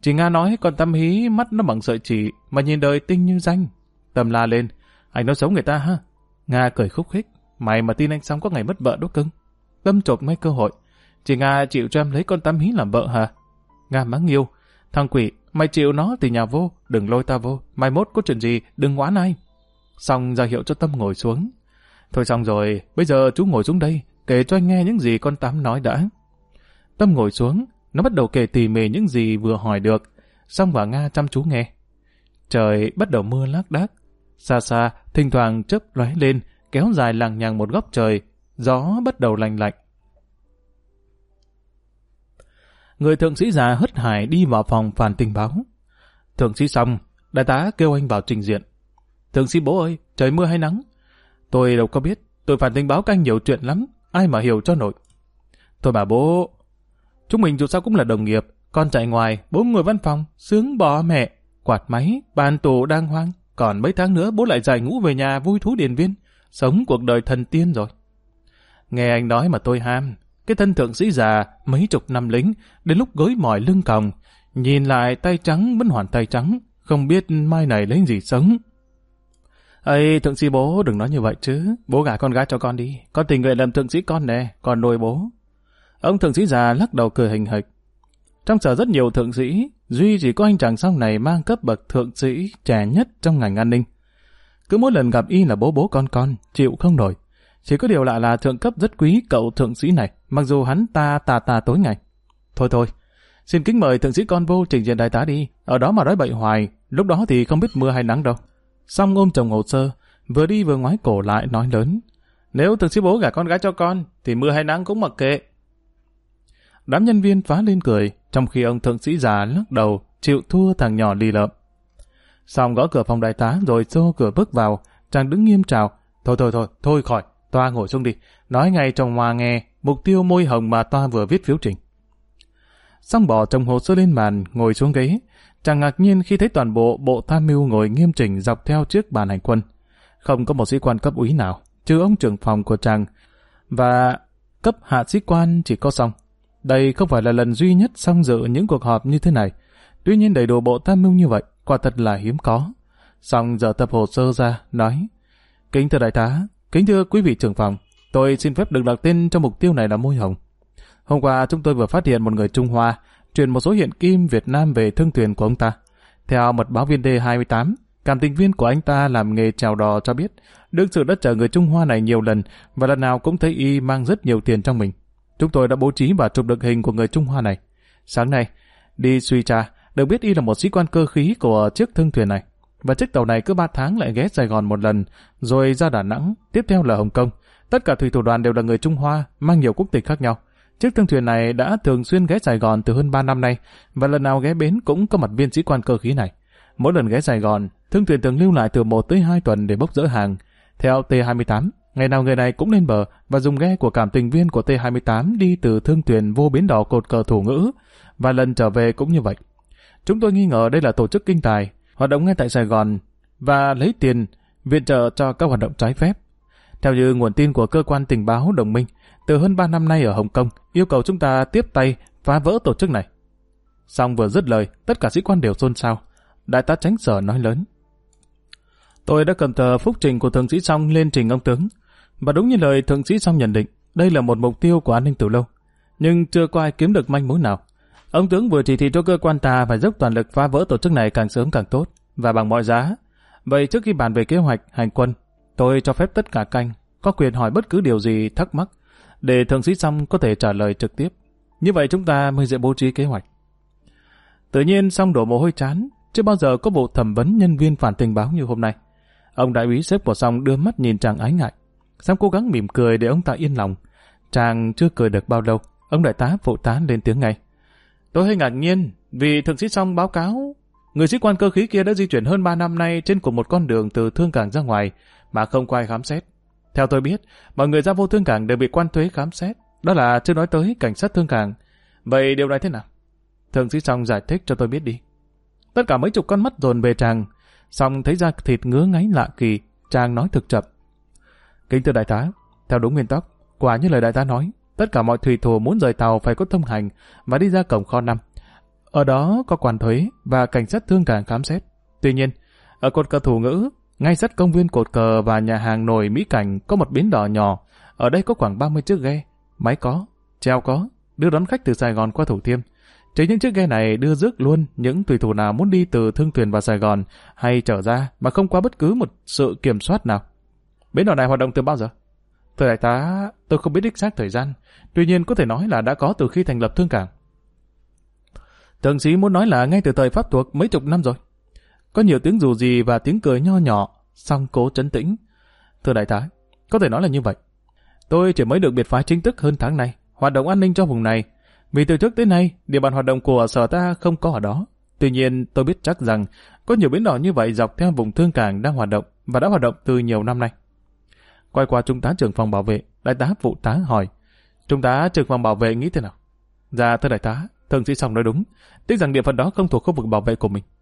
Chị Nga nói con Tâm Hí mắt nó bằng sợi chỉ mà nhìn đời tinh như danh. Tâm la lên, anh nói xấu người ta ha. Nga cười khúc khích, mày mà tin anh xong có ngày mất vợ đó cưng. Tâm chộp ngay cơ hội, chị Nga chịu cho em lấy con Tâm Hí làm vợ hả? Nga mắng Nghiêu, thằng quỷ, mày chịu nó thì nhà vô, đừng lôi ta vô, mai mốt có chuyện gì đừng ngoán ai. Xong ra hiệu cho Tâm ngồi xuống. Thôi xong rồi, bây giờ chú ngồi xuống đây, kể cho anh nghe những gì con Tám nói đã. Tâm ngồi xuống, nó bắt đầu kể tỉ mỉ những gì vừa hỏi được, xong và Nga chăm chú nghe. Trời bắt đầu mưa lác đác, xa xa, thỉnh thoảng chớp lóe lên, kéo dài lằng nhằng một góc trời, gió bắt đầu lạnh lạnh. Người thượng sĩ già hớt hải đi vào phòng phàn tình báo. Thượng sĩ xong, đại tá kêu anh vào trình diện. Thượng sĩ bố ơi, trời mưa hay nắng? Tôi đâu có biết, tôi phản tình báo các anh nhiều chuyện lắm, ai mà hiểu cho nổi. Thôi bà bố, chúng mình dù sao cũng là đồng nghiệp, con chạy ngoài, bố ngồi văn phòng, sướng bỏ mẹ, quạt máy, bàn tủ đang hoang, còn mấy tháng nữa bố lại giải ngũ về nhà vui thú điền viên, sống cuộc đời thần tiên rồi. Nghe anh nói mà tôi ham, cái thân thượng sĩ già, mấy chục năm lính, đến lúc gối mỏi lưng còng, nhìn lại tay trắng vẫn hoàn tay trắng, không biết mai này lấy gì sống. Ây, thượng sĩ bố đừng nói như vậy chứ, bố gả con gái cho con đi, con tình nguyện làm thượng sĩ con nè, con nuôi bố. Ông thượng sĩ già lắc đầu cười hình hịch. Trong sở rất nhiều thượng sĩ, duy chỉ có anh chàng sau này mang cấp bậc thượng sĩ trẻ nhất trong ngành an ninh. Cứ mỗi lần gặp y là bố bố con, chịu không nổi. Chỉ có điều lạ là thượng cấp rất quý cậu thượng sĩ này, mặc dù hắn ta tà tối ngày. Thôi, xin kính mời thượng sĩ con vô trình diện đại tá đi, ở đó mà nói bậy hoài, lúc đó thì không biết mưa hay nắng đâu. Xong ôm chồng hồ sơ, vừa đi vừa ngoái cổ lại nói lớn. Nếu thượng sĩ bố gả con gái cho con, thì mưa hay nắng cũng mặc kệ. Đám nhân viên phá lên cười, trong khi ông thượng sĩ già lắc đầu, chịu thua thằng nhỏ lì lợm. Xong gõ cửa phòng đại tá rồi xô cửa bước vào, chàng đứng nghiêm chào. Thôi khỏi, Toa ngồi xuống đi, nói ngay trong Hoa nghe, mục tiêu môi hồng mà Toa vừa viết phiếu trình. Xong bỏ chồng hồ sơ lên bàn, ngồi xuống ghế, chàng ngạc nhiên khi thấy toàn bộ bộ tham mưu ngồi nghiêm chỉnh dọc theo chiếc bàn hành quân. Không có một sĩ quan cấp úy nào, trừ ông trưởng phòng của chàng, và cấp hạ sĩ quan chỉ có Song. Đây không phải là lần duy nhất Song dự những cuộc họp như thế này. Tuy nhiên đầy đủ bộ tham mưu như vậy, quả thật là hiếm có. Song giờ tập hồ sơ ra, nói: Kính thưa đại tá, kính thưa quý vị trưởng phòng, tôi xin phép được đặt tên cho mục tiêu này là môi hồng. Hôm qua chúng tôi vừa phát hiện một người Trung Hoa truyền một số hiện kim Việt Nam về thương thuyền của ông ta. Theo mật báo viên D28, cảm tình viên của anh ta làm nghề chèo đò cho biết, đương sự đã chở người Trung Hoa này nhiều lần và lần nào cũng thấy y mang rất nhiều tiền trong mình. Chúng tôi đã bố trí và chụp được hình của người Trung Hoa này. Sáng nay, đi suy tra, được biết y là một sĩ quan cơ khí của chiếc thương thuyền này. Và chiếc tàu này cứ 3 tháng lại ghé Sài Gòn một lần, rồi ra Đà Nẵng, tiếp theo là Hồng Kông. Tất cả thủy thủ đoàn đều là người Trung Hoa, mang nhiều quốc tịch khác nhau. Chiếc thương thuyền này đã thường xuyên ghé Sài Gòn từ hơn 3 năm nay, và lần nào ghé bến cũng có mặt viên sĩ quan cơ khí này. Mỗi lần ghé Sài Gòn, thương thuyền thường lưu lại từ 1 tới 2 tuần để bốc dỡ hàng. Theo T28, ngày nào người này cũng lên bờ và dùng ghe của cảm tình viên của T28 đi từ thương thuyền vô bến đò cột cờ Thủ Ngữ, và lần trở về cũng như vậy. Chúng tôi nghi ngờ đây là tổ chức kinh tài, hoạt động ngay tại Sài Gòn và lấy tiền viện trợ cho các hoạt động trái phép. Theo như nguồn tin của cơ quan tình báo đồng minh, từ hơn 3 năm nay ở Hồng Kông yêu cầu chúng ta tiếp tay phá vỡ tổ chức này. Xong vừa dứt lời, tất cả sĩ quan đều xôn xao. Đại tá Chánh Sở nói lớn: Tôi đã cầm tờ phúc trình của thượng sĩ Song lên trình ông tướng, và đúng như lời thượng sĩ Song nhận định, đây là một mục tiêu của an ninh từ lâu, nhưng chưa có ai kiếm được manh mối nào. Ông tướng vừa chỉ thị cho cơ quan ta phải dốc toàn lực phá vỡ tổ chức này càng sớm càng tốt, và bằng mọi giá. Vậy trước khi bàn về kế hoạch hành quân, tôi cho phép tất cả canh có quyền hỏi bất cứ điều gì thắc mắc, để thượng sĩ Song có thể trả lời trực tiếp. Như vậy chúng ta mới dễ bố trí kế hoạch. Tự nhiên Song đổ mồ hôi trán, chưa bao giờ có vụ thẩm vấn nhân viên phản tình báo như hôm nay. Ông đại úy sếp của Song đưa mắt nhìn chàng ái ngại. Song cố gắng mỉm cười để ông ta yên lòng. Chàng chưa cười được bao lâu, ông đại tá phụ tá lên tiếng ngay: Tôi hơi ngạc nhiên vì thượng sĩ Song báo cáo người sĩ quan cơ khí kia đã di chuyển hơn 3 năm nay trên cùng một con đường từ Thương Cảng ra ngoài mà không có ai khám xét. Theo tôi biết, mọi người ra vô Thương Cảng đều bị quan thuế khám xét. Đó là chưa nói tới cảnh sát Thương Cảng. Vậy điều này thế nào? Thượng sĩ Song giải thích cho tôi biết đi. Tất cả mấy chục con mắt dồn về chàng. Song thấy da thịt ngứa ngáy lạ kỳ, chàng nói thực chậm: Kính thưa đại tá, theo đúng nguyên tắc, quả như lời đại tá nói, tất cả mọi thủy thủ muốn rời tàu phải có thông hành và đi ra cổng kho 5. ở đó có quan thuế và cảnh sát thương cảng khám xét. Tuy nhiên, ở cột cờ Thủ Ngữ, ngay sát công viên cột cờ và nhà hàng nổi Mỹ Cảnh có một bến đò nhỏ. Ở đây có khoảng 30 chiếc ghe, máy có, chèo có, đưa đón khách từ Sài Gòn qua Thủ Thiêm. Chỉ những chiếc ghe này đưa rước luôn những thủy thủ nào muốn đi từ Thương Thuyền vào Sài Gòn hay trở ra mà không qua bất cứ một sự kiểm soát nào. Bến đò này hoạt động từ bao giờ? Thưa đại tá, tôi không biết đích xác thời gian, tuy nhiên có thể nói là đã có từ khi thành lập thương cảng. Thượng sĩ muốn nói là ngay từ thời Pháp thuộc mấy chục năm rồi. Có nhiều tiếng dù gì và tiếng cười nho nhỏ, song cố trấn tĩnh. Thưa đại tá, có thể nói là như vậy. Tôi chỉ mới được biệt phái chính thức hơn tháng này, hoạt động an ninh cho vùng này. Vì từ trước tới nay, địa bàn hoạt động của sở ta không có ở đó. Tuy nhiên, tôi biết chắc rằng có nhiều bến đò như vậy dọc theo vùng thương cảng đang hoạt động và đã hoạt động từ nhiều năm nay. Quay qua trung tá trưởng phòng bảo vệ, đại tá phụ tá hỏi: Trung tá trưởng phòng bảo vệ nghĩ thế nào? Dạ thưa đại tá, thượng sĩ Song nói đúng, tiếc rằng địa phận đó không thuộc khu vực bảo vệ của mình.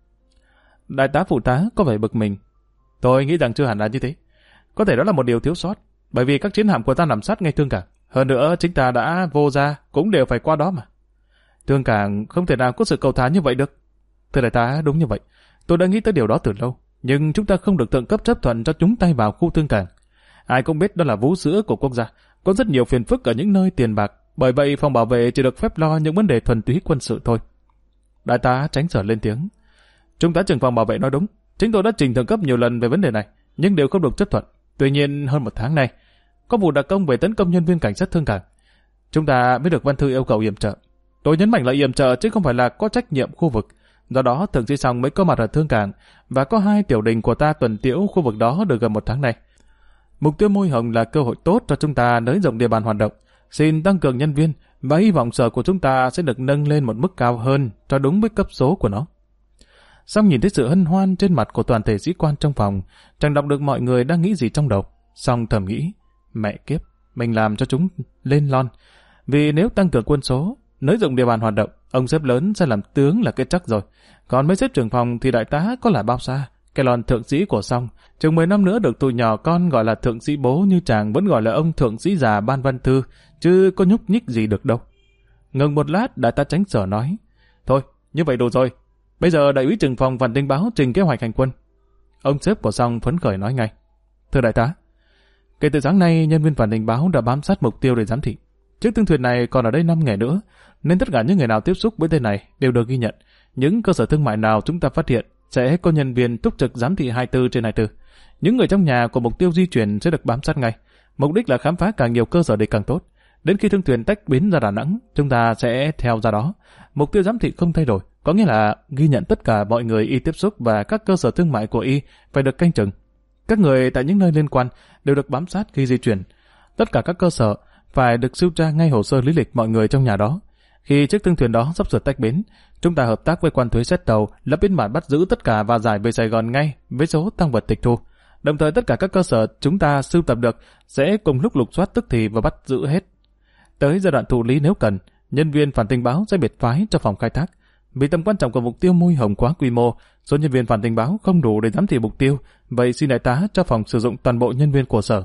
Đại tá phụ tá có vẻ bực mình. Tôi nghĩ rằng chưa hẳn là như thế. Có thể đó là một điều thiếu sót, bởi vì các chiến hạm của ta nằm sát ngay thương cảng. Hơn nữa, chính ta đã vô ra cũng đều phải qua đó mà. Thương cảng không thể nào có sự cầu thả như vậy được. Thưa đại tá, đúng như vậy. Tôi đã nghĩ tới điều đó từ lâu, nhưng chúng ta không được thượng cấp chấp thuận cho chúng tay vào khu thương cảng. Ai cũng biết đó là vú sữa của quốc gia, có rất nhiều phiền phức ở những nơi tiền bạc, bởi vậy phòng bảo vệ chỉ được phép lo những vấn đề thuần túy quân sự thôi. Đại tá Tránh Sở lên tiếng. Trung tá trưởng phòng bảo vệ nói đúng, chính tôi đã trình thượng cấp nhiều lần về vấn đề này, nhưng đều không được chấp thuận. Tuy nhiên hơn một tháng nay, có vụ đặc công về tấn công nhân viên cảnh sát thương cảng, chúng ta mới được văn thư yêu cầu yểm trợ. Tôi nhấn mạnh là yểm trợ chứ không phải là có trách nhiệm khu vực. Do đó thượng sĩ Song mới có mặt ở thương cảng và có 2 tiểu đình của ta tuần tiễu khu vực đó được gần một tháng nay. Mục tiêu Môi Hồng là cơ hội tốt cho chúng ta nới rộng địa bàn hoạt động, xin tăng cường nhân viên và hy vọng sở của chúng ta sẽ được nâng lên một mức cao hơn cho đúng với cấp số của nó. Song nhìn thấy sự hân hoan trên mặt của toàn thể sĩ quan trong phòng, chẳng đọc được mọi người đang nghĩ gì trong đầu. Song thầm nghĩ, mẹ kiếp, mình làm cho chúng lên lon. Vì nếu tăng cường quân số, nới rộng địa bàn hoạt động, ông sếp lớn sẽ làm tướng là cái chắc rồi. Còn mấy sếp trưởng phòng thì đại tá có là bao xa. Cái lon thượng sĩ của Song, chừng 10 năm nữa được tụi nhỏ con gọi là thượng sĩ bố như chàng vẫn gọi là ông thượng sĩ già Ban Văn Thư, chứ có nhúc nhích gì được đâu. Ngừng một lát, đại tá Tránh Sở nói, thôi, như vậy đủ rồi. Bây giờ đại úy trưởng phòng Văn Tình báo trình kế hoạch hành quân. Ông sếp của Song phấn khởi nói ngay, thưa đại tá, kể từ sáng nay nhân viên Văn Tình báo đã bám sát mục tiêu để giám thị. Chiếc thương thuyền này còn ở đây 5 ngày nữa, nên tất cả những người nào tiếp xúc với tên này đều được ghi nhận. Những cơ sở thương mại nào chúng ta phát hiện sẽ có nhân viên túc trực giám thị 24/24. Những người trong nhà của mục tiêu di chuyển sẽ được bám sát ngay. Mục đích là khám phá càng nhiều cơ sở để càng tốt. Đến khi thương thuyền tách bến ra Đà Nẵng, chúng ta sẽ theo ra đó. Mục tiêu giám thị không thay đổi, có nghĩa là ghi nhận tất cả mọi người y tiếp xúc và các cơ sở thương mại của y phải được canh chừng. Các người tại những nơi liên quan đều được bám sát khi di chuyển. Tất cả các cơ sở phải được sưu tra ngay hồ sơ lý lịch mọi người trong nhà đó. Khi chiếc thương thuyền đó sắp sửa tách bến, chúng ta hợp tác với quan thuế xét tàu, lập biên bản bắt giữ tất cả và giải về Sài Gòn ngay với số tang vật tịch thu. Đồng thời tất cả các cơ sở chúng ta sưu tập được sẽ cùng lúc lục soát tức thì và bắt giữ hết. Tới giai đoạn thụ lý nếu cần, nhân viên phản tình báo sẽ biệt phái cho phòng khai thác. Vì tầm quan trọng của mục tiêu Môi Hồng quá quy mô, số nhân viên phản tình báo không đủ để giám thị mục tiêu, vậy xin đại tá cho phòng sử dụng toàn bộ nhân viên của sở.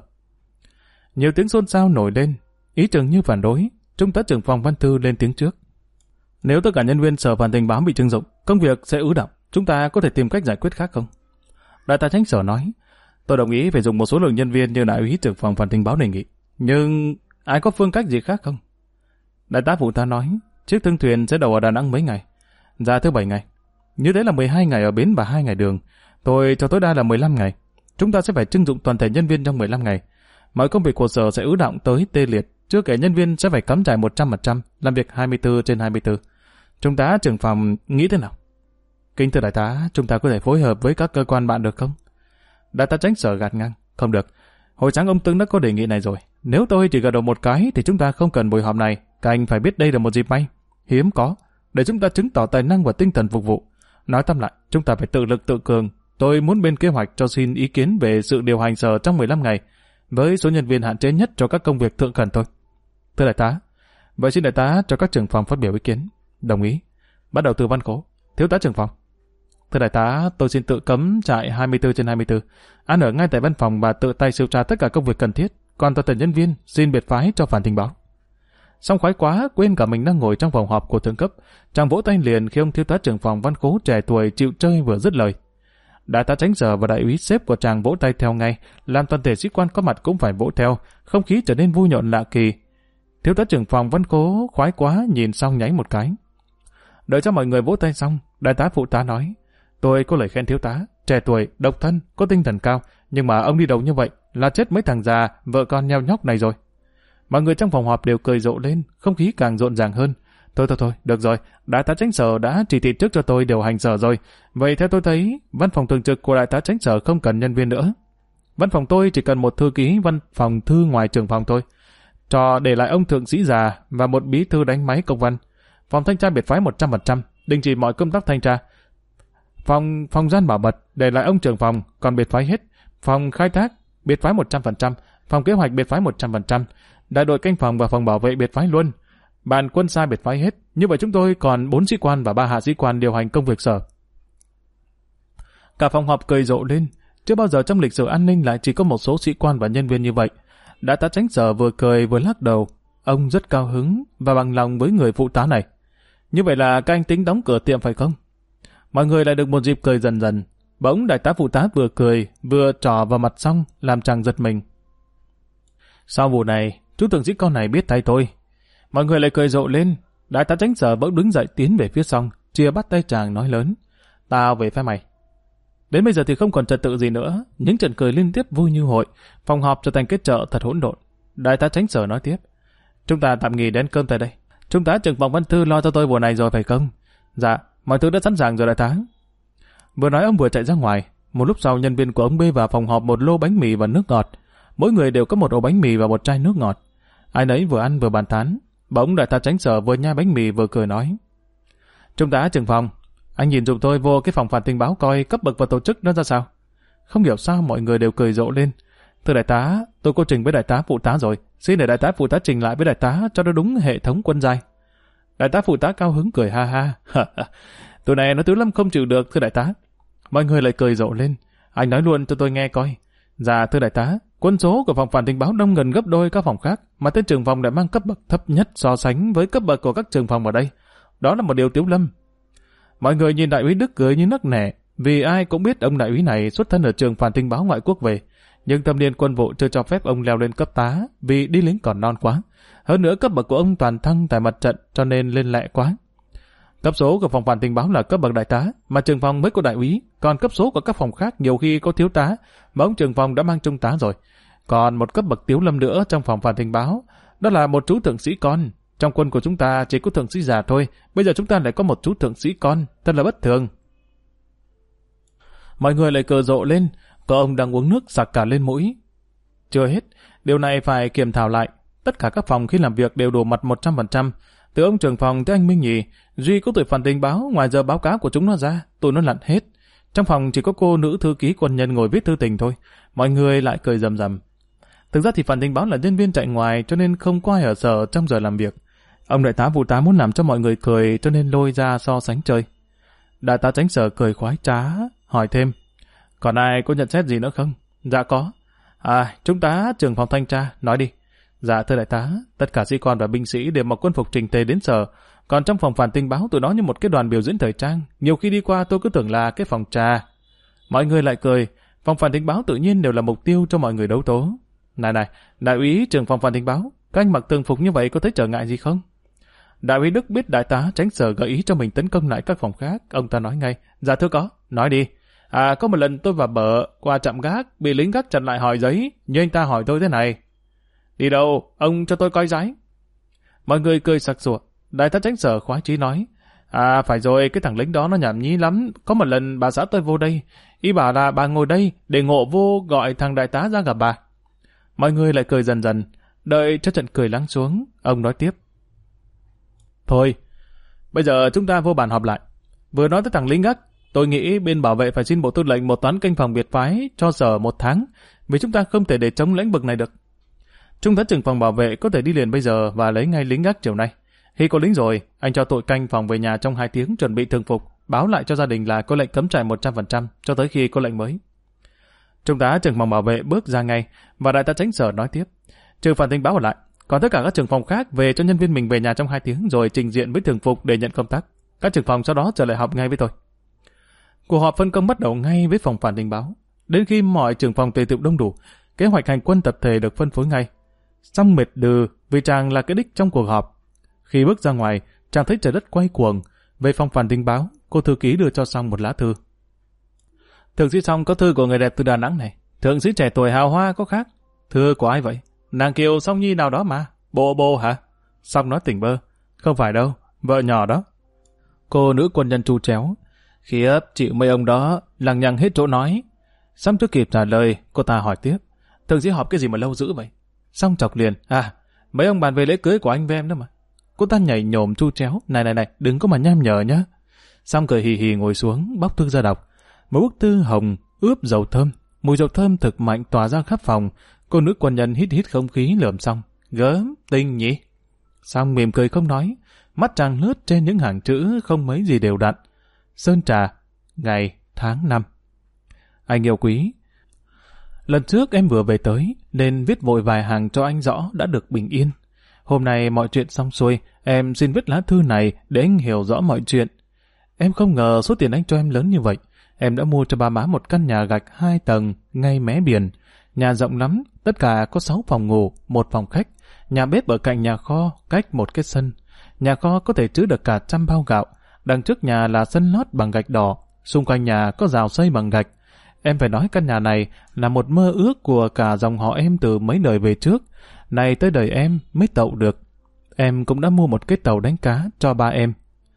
Nhiều tiếng xôn xao nổi lên, ý tưởng như phản đối. Trung tá trưởng phòng Văn Thư lên tiếng trước. Nếu tất cả nhân viên sở phản tình báo bị trưng dụng, công việc sẽ ứ đọng. Chúng ta có thể tìm cách giải quyết khác không? Đại tá Tránh Sở nói, tôi đồng ý phải dùng một số lượng nhân viên như đại úy trưởng phòng phản tình báo đề nghị. Nhưng ai có phương cách gì khác không? Đại tá Phụ tá nói, chiếc thương thuyền sẽ đầu ở Đà Nẵng mấy ngày? Dạ thứ 7 ngày. Như thế là 12 ngày ở bến và 2 ngày đường. Tôi cho tối đa là 15 ngày. Chúng ta sẽ phải trưng dụng toàn thể nhân viên trong 15 ngày. Mọi công việc của sở sẽ ứ đọng tới tê liệt. Chưa kể nhân viên sẽ phải cắm trại 100%, làm việc 24/24. Trung tá trưởng phòng nghĩ thế nào? Kính thưa đại tá, chúng ta có thể phối hợp với các cơ quan bạn được không? Đại tá Tránh Sở gạt ngang, không được. Hồi sáng ông Tưng đã có đề nghị này rồi. Nếu tôi chỉ gật đầu một cái thì chúng ta không cần buổi họp này. Các anh phải biết đây là một dịp may, hiếm có, để chúng ta chứng tỏ tài năng và tinh thần phục vụ. Nói tóm lại, chúng ta phải tự lực tự cường. Tôi muốn bên kế hoạch cho xin ý kiến về sự điều hành sở trong 15 ngày, với số nhân viên hạn chế nhất cho các công việc thượng cần thôi. Thưa đại tá, vậy xin đại tá cho các trưởng phòng phát biểu ý kiến. Đồng ý. Bắt đầu từ Văn Cố, thiếu tá trưởng phòng. Thưa đại tá, tôi xin tự cấm trại 24/24, ăn ở ngay tại văn phòng và tự tay sưu tra tất cả công việc cần thiết. Còn toàn thể nhân viên xin biệt phái cho phản tình báo. Xong khoái quá, quên cả mình đang ngồi trong phòng họp của thượng cấp. Chàng vỗ tay liền khi ông thiếu tá trưởng phòng Văn Khố trẻ tuổi chịu chơi vừa dứt lời. Đại tá Tránh Sở và đại úy sếp của chàng vỗ tay theo ngay, làm toàn thể sĩ quan có mặt cũng phải vỗ theo, không khí trở nên vui nhộn lạ kỳ. Thiếu tá trưởng phòng Văn Khố khoái quá nhìn xong nháy một cái. Đợi cho mọi người vỗ tay xong, đại tá phụ tá nói: tôi có lời khen thiếu tá, trẻ tuổi, độc thân, có tinh thần cao, nhưng mà ông đi đầu như vậy là chết mấy thằng già, vợ con nheo nhóc này rồi. Mọi người trong phòng họp đều cười rộ lên, không khí càng rộn ràng hơn. Thôi, được rồi, đại tá Tránh Sở đã chỉ thị trước cho tôi điều hành sở rồi. Vậy theo tôi thấy, văn phòng thường trực của đại tá Tránh Sở không cần nhân viên nữa. Văn phòng tôi chỉ cần một thư ký văn phòng thư ngoài trưởng phòng thôi. Trò để lại ông thượng sĩ già và một bí thư đánh máy công văn. Phòng thanh tra biệt phái 100%, đình chỉ mọi công tác thanh tra. Phòng gian bảo mật để lại ông trưởng phòng, còn biệt phái hết. Phòng khai thác biệt phái 100%, phòng kế hoạch biệt phái 100%, đại đội canh phòng và phòng bảo vệ biệt phái luôn. Ban quân xa biệt phái hết. Như vậy chúng tôi còn 4 sĩ quan và 3 hạ sĩ quan điều hành công việc sở. Cả phòng họp cười rộ lên. Chưa bao giờ trong lịch sử an ninh lại chỉ có một số sĩ quan và nhân viên như vậy. Đại tá Tránh Sở vừa cười vừa lắc đầu. Ông rất cao hứng và bằng lòng với người phụ tá này. Như vậy là các anh tính đóng cửa tiệm phải không? Mọi người lại được một dịp cười dần dần. Bỗng đại tá phụ tá vừa cười vừa trỏ vào mặt xong làm chàng giật mình. Sau vụ này, chú thượng sĩ con này biết tay tôi. Mọi người lại cười rộ lên. Đại tá Tránh Sở bỗng đứng dậy tiến về phía xong, chia bắt tay chàng nói lớn: tao về phe mày. Đến bây giờ thì không còn trật tự gì nữa, những trận cười liên tiếp vui như hội, phòng họp trở thành cái chợ thật hỗn độn. Đại tá Tránh Sở nói tiếp: chúng ta tạm nghỉ đến cơm tại đây. Trung tá trưởng phòng Văn Thư lo cho tôi vụ này rồi phải không? Dạ, mọi thứ đã sẵn sàng rồi đại tá. Vừa nói ông vừa chạy ra ngoài. Một lúc sau nhân viên của ông bê vào phòng họp một lô bánh mì và nước ngọt. Mỗi người đều có một ổ bánh mì và một chai nước ngọt. Ai nấy vừa ăn vừa bàn tán. Bỗng đại tá Tránh Sở vừa nhai bánh mì vừa cười nói: trung tá trưởng phòng, anh nhìn giùm tôi vô cái phòng phản tình báo coi cấp bậc và tổ chức nó ra sao. Không hiểu sao mọi người đều cười rộ lên. Thưa đại tá, tôi có trình với đại tá phụ tá rồi, xin để đại tá phụ tá trình lại với đại tá cho nó đúng hệ thống quân giai. Đại tá phụ tá cao hứng cười ha ha. Tụi này nó tứ lâm không chịu được thưa đại tá. Mọi người lại cười rộ lên. Anh nói luôn cho tôi nghe coi. Dạ thưa đại tá, quân số của phòng phản tình báo đông gần gấp đôi các phòng khác, mà tên trưởng phòng lại mang cấp bậc thấp nhất so sánh với cấp bậc của các trưởng phòng ở đây. Đó là một điều tiếu lâm. Mọi người nhìn đại úy Đức cười như nấc nẻ, vì ai cũng biết ông đại úy này xuất thân ở trường phản tình báo ngoại quốc về, nhưng thâm niên quân vụ chưa cho phép ông leo lên cấp tá vì đi lính còn non quá. Hơn nữa cấp bậc của ông toàn thăng tại mặt trận cho nên lên lẹ quá. Cấp số của phòng phản tình báo là cấp bậc đại tá, mà trưởng phòng mới có đại úy, còn cấp số của các phòng khác nhiều khi có thiếu tá, mà ông trưởng phòng đã mang trung tá rồi. Còn một cấp bậc tiếu lâm nữa trong phòng phản tình báo, đó là một chú thượng sĩ con. Trong quân của chúng ta chỉ có thượng sĩ già thôi, bây giờ chúng ta lại có một chú thượng sĩ con, thật là bất thường. Mọi người lại cười rộ lên, có ông đang uống nước sặc cả lên mũi. Chưa hết, điều này phải kiểm thảo lại. Tất cả các phòng khi làm việc đều đổ mặt 100%. Từ ông trưởng phòng tới anh Minh Nhì, duy có tuổi phản tình báo, ngoài giờ báo cáo của chúng nó ra, tụi nó lặn hết. Trong phòng chỉ có cô nữ thư ký quân nhân ngồi viết thư tình thôi. Mọi người lại cười rầm rầm. Thực ra thì phản tình báo là nhân viên chạy ngoài cho nên không có ai ở sở trong giờ làm việc. Ông đại tá phụ tá muốn làm cho mọi người cười cho nên lôi ra so sánh chơi. Đại tá Tránh Sở cười khoái trá, hỏi thêm: còn ai có nhận xét gì nữa không? Dạ có. Trung tá trưởng phòng thanh tra, nói đi. Dạ thưa đại tá, tất cả sĩ quan và binh sĩ đều mặc quân phục chỉnh tề đến sở. Còn trong phòng phản tình báo tụi nó như một cái đoàn biểu diễn thời trang. Nhiều khi đi qua tôi cứ tưởng là cái phòng trà. Mọi người lại cười. Phòng phản tình báo tự nhiên đều là mục tiêu cho mọi người đấu tố. Này, đại úy trưởng phòng phản tình báo, các anh mặc tường phục như vậy có thấy trở ngại gì không? Đại úy Đức biết đại tá Tránh Sở gợi ý cho mình tấn công lại các phòng khác. Ông ta nói ngay: dạ thưa có, nói đi. Có một lần tôi và Bở qua trạm gác, bị lính gác chặn lại hỏi giấy, như anh ta hỏi tôi thế này: đi đâu, ông cho tôi coi giấy. Mọi người cười sặc sụa. Đại tá Tránh Sở khoái chí nói: phải rồi, cái thằng lính đó nó nhảm nhí lắm. Có một lần bà xã tôi vô đây, ý bảo là bà ngồi đây để ngộ vô gọi thằng đại tá ra gặp bà. Mọi người lại cười dần dần. Đợi cho trận cười lắng xuống, ông nói tiếp: thôi, bây giờ chúng ta vô bàn họp lại. Vừa nói tới thằng lính gác, tôi nghĩ bên bảo vệ phải xin bộ tư lệnh một toán canh phòng biệt phái cho sở 1 tháng, vì chúng ta không thể để chống lĩnh vực này được. Trung tá trưởng phòng bảo vệ có thể đi liền bây giờ và lấy ngay lính gác chiều nay. Khi có lính rồi, anh cho tụi canh phòng về nhà trong 2 tiếng chuẩn bị thường phục, báo lại cho gia đình là có lệnh cấm trại 100% cho tới khi có lệnh mới. Trung tá trưởng phòng bảo vệ bước ra ngay và đại tá Tránh Sở nói tiếp: trừ phản tình báo ở lại, Còn tất cả các trưởng phòng khác về cho nhân viên mình về nhà trong 2 tiếng rồi trình diện với thường phục để nhận công tác. Các trưởng phòng sau đó trở lại họp ngay với tôi. Cuộc họp phân công bắt đầu ngay với phòng phản tình báo. Đến khi mọi trưởng phòng tề tựu đông đủ, kế hoạch hành quân tập thể được phân phối ngay. Xong mệt đừ vì chàng là cái đích trong cuộc họp. Khi bước ra ngoài, chàng thấy trời đất quay cuồng. Về phòng phản tình báo, cô thư ký đưa cho Song một lá thư. Thượng sĩ Song có thư của người đẹp từ Đà Nẵng này. Thượng sĩ trẻ tuổi hào hoa có khác. Thư của ai vậy? Nàng Kiều Song Nhi nào đó mà. Bô hả? Song nói tỉnh bơ. Không phải đâu, vợ nhỏ đó. Cô nữ quân nhân tru chéo. Khiếp, chịu mấy ông đó, lằng nhằng hết chỗ nói. Song chưa kịp trả lời, cô ta hỏi tiếp. Thượng sĩ họp cái gì mà lâu dữ vậy? Song chọc liền. Mấy ông bàn về lễ cưới của anh với em đó mà. Cô ta nhảy nhổm tru chéo. Này, đừng có mà nham nhở nhá. Song cười hì hì ngồi xuống, bóc thư ra đọc. Một bức thư hồng, ướp dầu thơm. Mùi dầu thơm thực mạnh tỏa ra khắp phòng. Cô nữ quân nhân hít không khí lườm Song. Gớm, tinh nhỉ? Song mỉm cười không nói. Mắt chàng lướt trên những hàng chữ không mấy gì đều đặn. Sơn Trà, ngày, tháng, năm. Anh yêu quý. Lần trước em vừa về tới, nên viết vội vài hàng cho anh rõ đã được bình yên. Hôm nay mọi chuyện xong xuôi, em xin viết lá thư này để anh hiểu rõ mọi chuyện. Em không ngờ số tiền anh cho em lớn như vậy. Em đã mua cho ba má một căn nhà gạch 2 tầng, ngay mé biển. Nhà rộng lắm, tất cả có 6 phòng ngủ, 1 phòng khách. Nhà bếp ở cạnh nhà kho, cách một cái sân. Nhà kho có thể chứa được cả 100 bao gạo. Đằng trước nhà là sân lót bằng gạch đỏ, xung quanh nhà có rào xây bằng gạch. Em phải nói căn nhà này là một mơ ước của cả dòng họ em từ mấy đời về trước. Này tới đời em mới tậu được. Em cũng đã mua một cái tàu đánh cá cho ba em.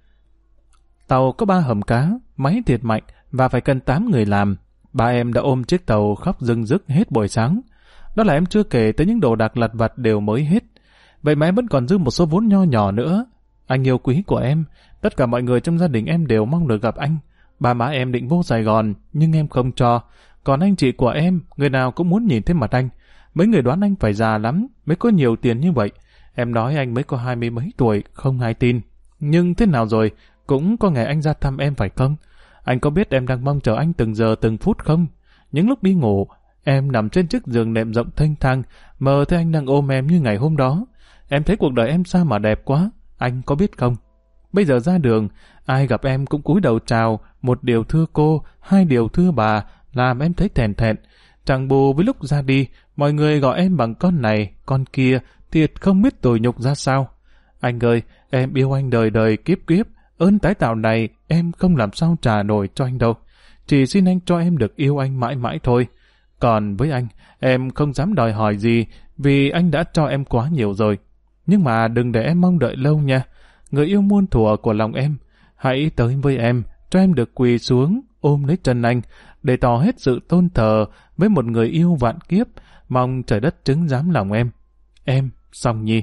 Tàu có 3 hầm cá, máy thiệt mạnh và phải cần 8 người làm. Ba em đã ôm chiếc tàu khóc rưng rức hết buổi sáng. Đó là em chưa kể tới những đồ đạc lặt vặt đều mới hết. Vậy mà em vẫn còn dư một số vốn nho nhỏ nữa. Anh yêu quý của em, tất cả mọi người trong gia đình em đều mong được gặp anh. Ba má em định vô Sài Gòn, nhưng em không cho. Còn anh chị của em, người nào cũng muốn nhìn thấy mặt anh. Mấy người đoán anh phải già lắm, mới có nhiều tiền như vậy. Em nói anh mới có 20 mấy tuổi, không ai tin. Nhưng thế nào rồi, cũng có ngày anh ra thăm em phải không? Anh có biết em đang mong chờ anh từng giờ từng phút không? Những lúc đi ngủ, em nằm trên chiếc giường nệm rộng thênh thang, mơ thấy anh đang ôm em như ngày hôm đó. Em thấy cuộc đời em sao mà đẹp quá, anh có biết không? Bây giờ ra đường, ai gặp em cũng cúi đầu chào, 1 điều thưa cô, 2 điều thưa bà, làm em thấy thèn thẹn. Chẳng bù với lúc ra đi, mọi người gọi em bằng con này, con kia, thiệt không biết tủi nhục ra sao. Anh ơi, em yêu anh đời đời kiếp kiếp, ơn tái tạo này em không làm sao trả nổi cho anh đâu. Chỉ xin anh cho em được yêu anh mãi mãi thôi. Còn với anh, em không dám đòi hỏi gì, vì anh đã cho em quá nhiều rồi. Nhưng mà đừng để em mong đợi lâu nha. Người yêu muôn thuở của lòng em, hãy tới với em, cho em được quỳ xuống, ôm lấy chân anh, để tỏ hết sự tôn thờ với một người yêu vạn kiếp, mong trời đất chứng giám lòng em. Em, Song Nhi.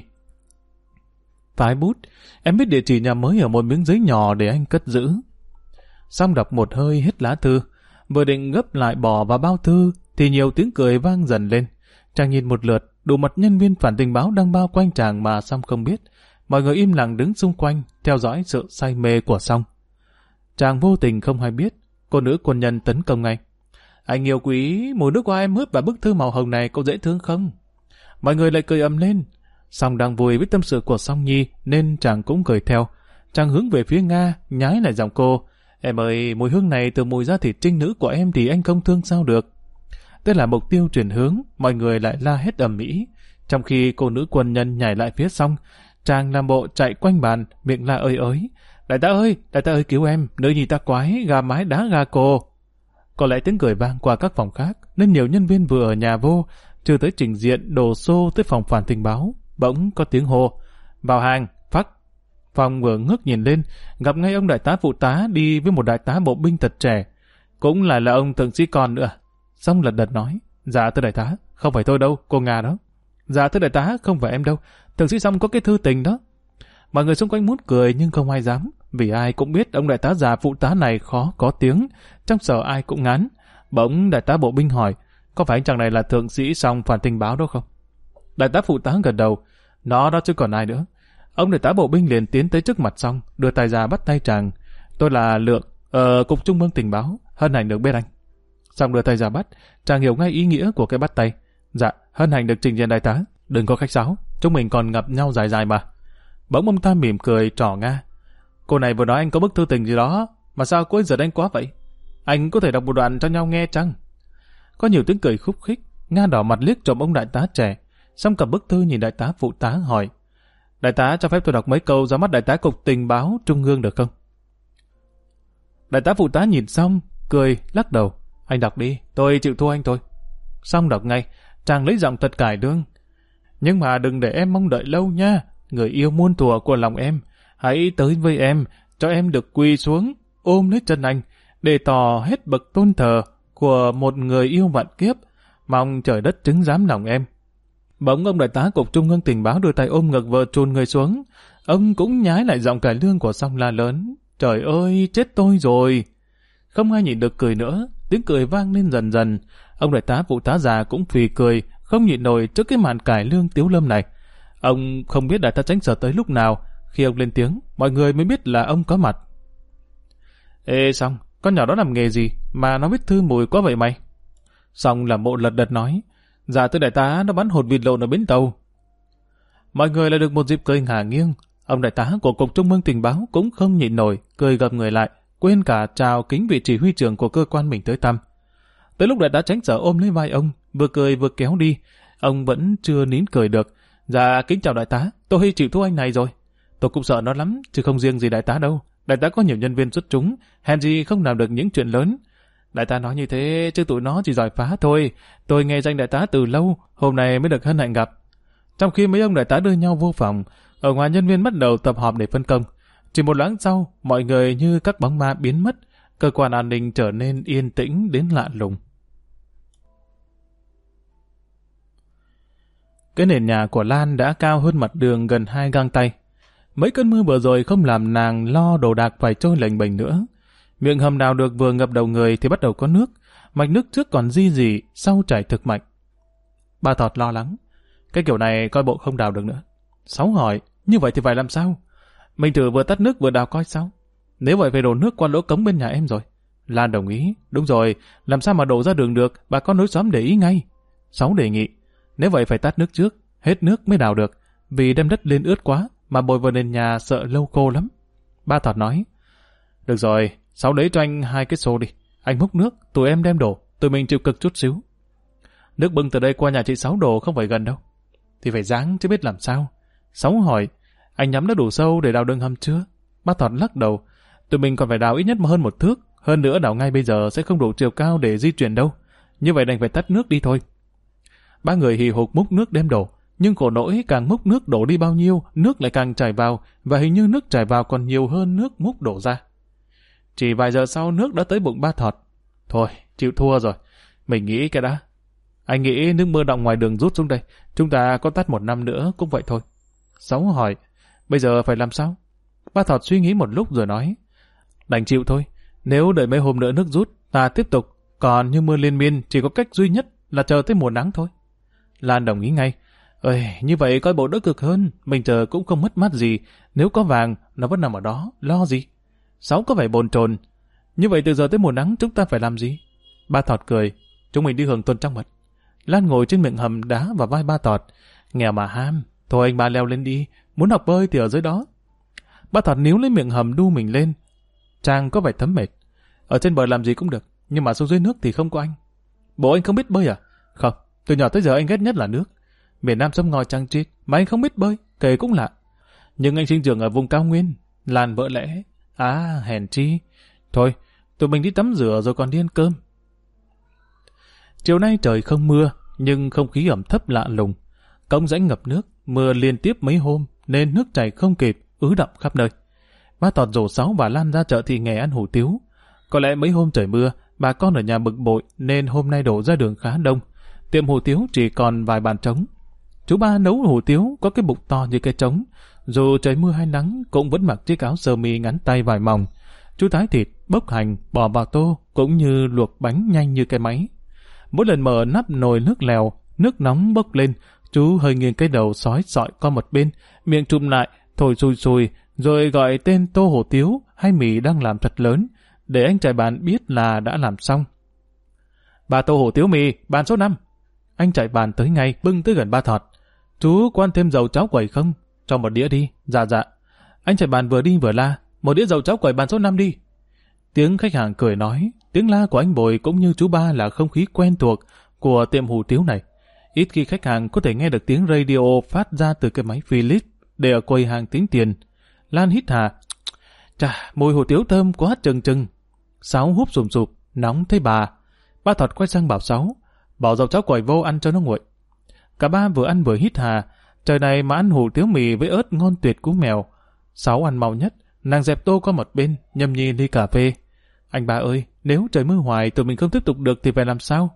Phái bút, em biết địa chỉ nhà mới ở một miếng giấy nhỏ để anh cất giữ. Song đọc một hơi hết lá thư, vừa định gấp lại bỏ vào bao thư, thì nhiều tiếng cười vang dần lên. Chàng nhìn một lượt, đủ mặt nhân viên phản tình báo đang bao quanh chàng mà Song không biết. Mọi người im lặng đứng xung quanh, theo dõi sự say mê của Song. Chàng vô tình không hay biết, cô nữ quân nhân tấn công ngay. Anh yêu quý, mùi nước hoa em hướp và bức thư màu hồng này có dễ thương không? Mọi người lại cười ầm lên. Song đang vui với tâm sự của Song Nhi nên chàng cũng cười theo. Chàng hướng về phía Nga, nhái lại giọng cô. Em ơi, mùi hương này từ mùi da thịt trinh nữ của em thì anh không thương sao được. Đây là mục tiêu chuyển hướng, mọi người lại la hết ầm ĩ. Trong khi cô nữ quân nhân nhảy lại phía Song, chàng làm bộ chạy quanh bàn, miệng la ơi ới. Đại tá ơi cứu em, nữ nhi ta quái, gà mái đá gà cô. Có lẽ tiếng cười vang qua các phòng khác, nên nhiều nhân viên vừa ở nhà vô, chưa tới trình diện đổ xô tới phòng phản tình báo. Bỗng có tiếng hô. Vào hàng, phắc. Phòng vừa ngước nhìn lên, gặp ngay ông đại tá phụ tá đi với một đại tá bộ binh thật trẻ. Cũng lại là ông thượng sĩ Con nữa. Xong lật đật nói. Dạ thưa đại tá, không phải tôi đâu, cô Nga đó. Dạ thưa đại tá, không phải em đâu, thượng sĩ Xong có cái thư tình đó. Mọi người xung quanh muốn cười nhưng không ai dám, vì ai cũng biết ông đại tá già phụ tá này khó có tiếng, trong sở ai cũng ngán. Bỗng đại tá bộ binh hỏi, có phải anh chàng này là thượng sĩ Xong phản tình báo đó không? Đại tá phụ tá gật đầu, nó đó chứ còn ai nữa. Ông đại tá bộ binh liền tiến tới trước mặt Xong, đưa tay ra bắt tay chàng. Tôi là Lượng, ở cục trung ương tình báo, hân hạnh được biết anh. Xong đưa tay ra bắt, chàng hiểu ngay ý nghĩa của cái bắt tay. Dạ, hân hạnh được trình diện đại tá, đừng có khách sáo. chúng mình còn gặp nhau dài dài mà. Bỗng ông ta mỉm cười trỏ Nga. Cô này vừa nói anh có bức thư tình gì đó, mà sao cô ấy giật anh quá vậy? Anh có thể đọc một đoạn cho nhau nghe chăng? Có nhiều tiếng cười khúc khích. Nga đỏ mặt liếc trộm ông đại tá trẻ, xong cầm bức thư nhìn đại tá phụ tá hỏi: Đại tá cho phép tôi đọc mấy câu ra mắt đại tá cục tình báo Trung ương được không? Đại tá phụ tá nhìn xong, cười, lắc đầu. Anh đọc đi, tôi chịu thua anh thôi. Xong đọc ngay, chàng lấy giọng thật cải lương. Nhưng mà đừng để em mong đợi lâu nha, người yêu muôn thuở của lòng em. Hãy tới với em, cho em được quỳ xuống, ôm lấy chân anh, để tỏ hết bậc tôn thờ của một người yêu vạn kiếp. Mong trời đất chứng giám lòng em. Bỗng ông đại tá cục Trung ương tình báo đưa tay ôm ngực vợ chôn người xuống. Ông cũng nhái lại giọng cải lương của xong la lớn. Trời ơi, chết tôi rồi. Không ai nhịn được cười nữa, tiếng cười vang lên dần dần. Ông đại tá phụ tá già cũng phì cười, không nhịn nổi trước cái màn cải lương tiếu lâm này. Ông không biết đại tá Chánh Sở tới lúc nào, khi ông lên tiếng, mọi người mới biết là ông có mặt. Ê Xong, con nhỏ đó làm nghề gì mà nó biết thư mùi quá vậy mày? Xong là Mộ lật đật nói, dạ thưa đại tá, nó bán hột vịt lộn ở bến tàu. Mọi người lại được một dịp cười ngả nghiêng. Ông đại tá của cục Trung ương tình báo cũng không nhịn nổi, cười gập người lại, quên cả chào kính vị chỉ huy trưởng của cơ quan mình tới thăm. Tới lúc đại tá Chánh Sở ôm lấy vai ông, vừa cười vừa kéo đi, ông vẫn chưa nín cười được. Dạ kính chào đại tá, tôi chịu thua anh này rồi. Tôi cũng sợ nó lắm, chứ không riêng gì đại tá đâu. Đại tá có nhiều nhân viên xuất chúng, hèn gì không làm được những chuyện lớn. Đại tá nói như thế, chứ tụi nó chỉ giỏi phá thôi. Tôi nghe danh đại tá từ lâu, hôm nay mới được hân hạnh gặp. Trong khi mấy ông đại tá đưa nhau vô phòng, ở ngoài nhân viên bắt đầu tập họp để phân công. Chỉ một lát sau, mọi người như các bóng ma biến mất, cơ quan an ninh trở nên yên tĩnh đến lạ lùng. Cái nền nhà của Lan đã cao hơn mặt đường gần 2 gang tay. Mấy cơn mưa vừa rồi không làm nàng lo đồ đạc phải trôi lềnh bềnh nữa. Miệng hầm đào được vừa ngập đầu người thì bắt đầu có nước. Mạch nước trước còn ri rỉ, sau chảy thực mạch. Bà Thọt lo lắng. Cái kiểu này coi bộ không đào được nữa. Sáu hỏi, như vậy thì phải làm sao? Mình thử vừa tắt nước vừa đào coi sao? Nếu vậy phải đổ nước qua lỗ cống bên nhà em rồi. Lan đồng ý. Đúng rồi, làm sao mà đổ ra đường được, bà con nối xóm để ý ngay. Sáu đề nghị. Nếu vậy phải tắt nước trước, hết nước mới đào được. Vì đem đất lên ướt quá, mà bồi vào nền nhà sợ lâu khô lắm. Ba Thọt nói. Được rồi, Sáu lấy cho anh 2 cái xô đi. Anh múc nước, tụi em đem đổ, tụi mình chịu cực chút xíu. Nước bưng từ đây qua nhà chị Sáu đổ không phải gần đâu. Thì phải ráng chứ biết làm sao. Sáu hỏi, anh nhắm đã đủ sâu để đào đường hầm chưa? Ba Thọt lắc đầu. Tụi mình còn phải đào ít nhất hơn 1 thước. Hơn nữa đào ngay bây giờ sẽ không đủ chiều cao để di chuyển đâu. Như vậy đành phải tắt nước đi thôi. Ba người hì hục múc nước đem đổ. Nhưng khổ nỗi càng múc nước đổ đi bao nhiêu, nước lại càng chảy vào, và hình như nước chảy vào còn nhiều hơn nước múc đổ ra. Chỉ vài giờ sau nước đã tới bụng Ba Thọt. Thôi, chịu thua rồi. Mình nghĩ cái đã. Anh nghĩ nước mưa đọng ngoài đường rút xuống đây, chúng ta có tắt 1 năm nữa cũng vậy thôi. Sáu hỏi, bây giờ phải làm sao? Ba Thọt suy nghĩ một lúc rồi nói, đành chịu thôi. Nếu đợi mấy hôm nữa nước rút, ta tiếp tục. Còn như mưa liên miên, chỉ có cách duy nhất là chờ tới mùa nắng thôi. Lan đồng ý ngay. Ơi, như vậy coi bộ đỡ cực hơn, mình chờ cũng không mất mát gì. Nếu có vàng, nó vẫn nằm ở đó, lo gì? Sáu có vẻ bồn chồn. Như vậy từ giờ tới mùa nắng chúng ta phải làm gì? Ba Thọt cười, chúng mình đi hưởng tuần trăng mật. Lan ngồi trên miệng hầm đá vào vai Ba Thọt. Nghèo mà ham, thôi anh ba leo lên đi, muốn học bơi thì ở dưới đó. Ba Thọt níu lấy miệng hầm đu mình lên. Trang có vẻ thấm mệt. Ở trên bờ làm gì cũng được, nhưng mà xuống dưới nước thì không có anh. Bộ anh không biết bơi à? Không, từ nhỏ tới giờ anh ghét nhất là nước. Miền Nam sông ngòi trăng trịt mà anh không biết bơi, kể cũng lạ. Nhưng anh sinh trưởng ở vùng cao nguyên. Lan vỡ lẽ. À, hèn chi. Thôi, tụi mình đi tắm rửa rồi còn đi ăn cơm. Chiều nay trời không mưa, nhưng không khí ẩm thấp lạ lùng. Cống rãnh ngập nước, mưa liên tiếp mấy hôm, nên nước chảy không kịp, ứ đọng khắp nơi. Ba Thọt rủ Sáu và Lan ra chợ Thị Nghè ăn hủ tiếu. Có lẽ mấy hôm trời mưa, bà con ở nhà bực bội nên hôm nay đổ ra đường khá đông. Tiệm hủ tiếu chỉ còn vài bàn trống. Chú Ba nấu hủ tiếu có cái bụng to như cái trống. Dù trời mưa hay nắng cũng vẫn mặc chiếc áo sơ mi ngắn tay vải mỏng. Chú thái thịt, bốc hành, bò vào tô cũng như luộc bánh nhanh như cái máy. Mỗi lần mở nắp nồi nước lèo, nước nóng bốc lên, chú hơi nghiêng cái đầu sói sọi qua một bên, miệng trùm lại, thổi sùi sùi, rồi gọi tên tô hủ tiếu hay mì đang làm thật lớn, để anh trải bàn biết là đã làm xong. 3 tô hủ tiếu mì, bàn số 5. Anh chạy bàn tới ngay, bưng tới gần Ba Thọt. chú có ăn thêm dầu cháo quẩy không? Cho một đĩa đi. Dạ dạ. Anh chạy bàn vừa đi vừa la, một đĩa dầu cháo quẩy bàn số 5 đi. Tiếng khách hàng cười nói, tiếng la của anh Bồi cũng như chú Ba là không khí quen thuộc của tiệm hủ tiếu này. Ít khi khách hàng có thể nghe được tiếng radio phát ra từ cái máy Philips để ở quầy hàng tính tiền. Lan hít hà. Chà, mùi hủ tiếu thơm quá chừng chừng. Sáu húp sùm sụp, nóng thấy bà. Ba Thọt quay sang bảo Sáu, bỏ dầu cháo quẩy vô ăn cho nó nguội. Cả ba vừa ăn vừa hít hà. Trời này mà ăn hủ tiếu mì với ớt ngon tuyệt cú mèo. Sáu ăn mau nhất, nàng dẹp tô qua một bên, nhâm nhi ly cà phê. Anh ba ơi, nếu trời mưa hoài tụi mình không tiếp tục được thì phải làm sao?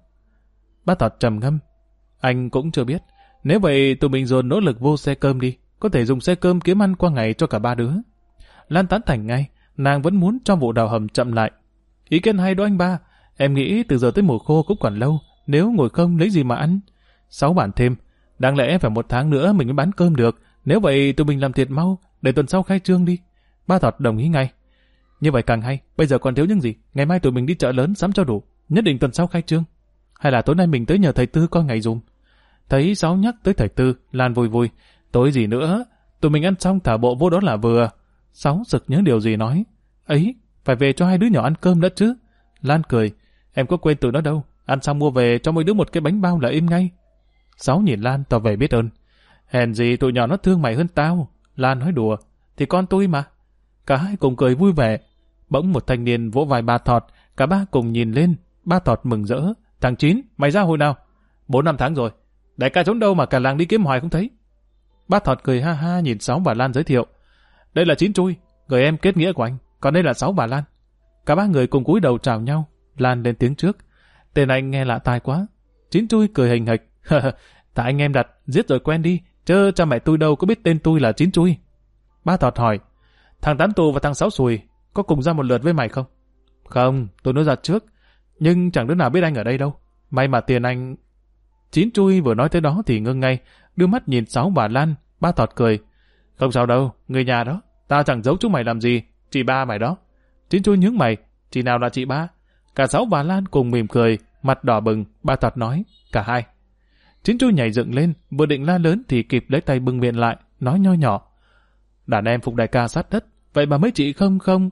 Ba Thọt trầm ngâm. Anh cũng chưa biết. Nếu vậy tụi mình dồn nỗ lực vô xe cơm đi. Có thể dùng xe cơm kiếm ăn qua ngày cho cả ba đứa. Lan tán thành ngay. Nàng vẫn muốn cho vụ đào hầm chậm lại. Ý kiến hay đó anh ba. Em nghĩ từ giờ tới mùa khô cũng còn lâu. Nếu ngồi không lấy gì mà ăn. 6 bản thêm. Đáng lẽ phải 1 tháng nữa mình mới bán cơm được. Nếu vậy tụi mình làm thiệt mau. Để tuần sau khai trương đi. Ba Thọt đồng ý ngay. Như vậy càng hay. Bây giờ còn thiếu những gì? Ngày mai tụi mình đi chợ lớn sắm cho đủ. Nhất định tuần sau khai trương. Hay là tối nay mình tới nhờ thầy Tư coi ngày dùm. Thấy Sáu nhắc tới thầy Tư, Lan vui vui. Tối gì nữa, tụi mình ăn xong thả bộ vô đó là vừa. Sáu sực nhớ điều gì nói. Ấy, phải về cho 2 đứa nhỏ ăn cơm đã chứ. Lan cười. Em có quên tụi nó đâu. Ăn xong mua về cho mỗi đứa một cái bánh bao là im ngay. Sáu nhìn Lan tỏ vẻ biết ơn. Hèn gì tụi nhỏ nó thương mày hơn tao. Lan nói đùa. Thì con tôi mà. Cả hai cùng cười vui vẻ. Bỗng một thanh niên vỗ vai ba Thọt. Cả ba cùng nhìn lên. Ba Thọt mừng rỡ. Thằng Chín, mày ra hồi nào? 4-5 tháng rồi. Đại ca trốn đâu mà cả làng đi kiếm hoài không thấy. Ba Thọt cười ha ha nhìn Sáu và Lan giới thiệu. Đây là Chín Chui, người em kết nghĩa của anh. Còn đây là Sáu và Lan. Cả ba người cùng cúi đầu chào nhau. Lan lên tiếng trước. Tên anh nghe lạ tai quá. Chín Chui cười hình hạch. Tại anh em đặt, giết rồi quen đi. Chứ cha mẹ tôi đâu có biết tên tôi là Chín Chui. Ba Thọt hỏi. Thằng Tám Tù và thằng Sáu Sùi có cùng ra một lượt với mày không? Không, tôi nói ra trước. Nhưng chẳng đứa nào biết anh ở đây đâu. May mà tiền anh... Chín Chui vừa nói tới đó thì ngưng ngay, đưa mắt nhìn Sáu và Lan. Ba Thọt cười. Không sao đâu, người nhà đó. Tao chẳng giấu chúng mày làm gì. Chị ba mày đó. Chín Chui nhướng mày. Chị nào là chị ba? Cả Sáu và Lan cùng mỉm cười, mặt đỏ bừng. Ba Thọt nói. Cả hai. Chín Chui nhảy dựng lên, vừa định la lớn thì kịp lấy tay bưng miệng lại, nói nho nhỏ. Đàn em phục đại ca sát đất. Vậy mà mấy chị không...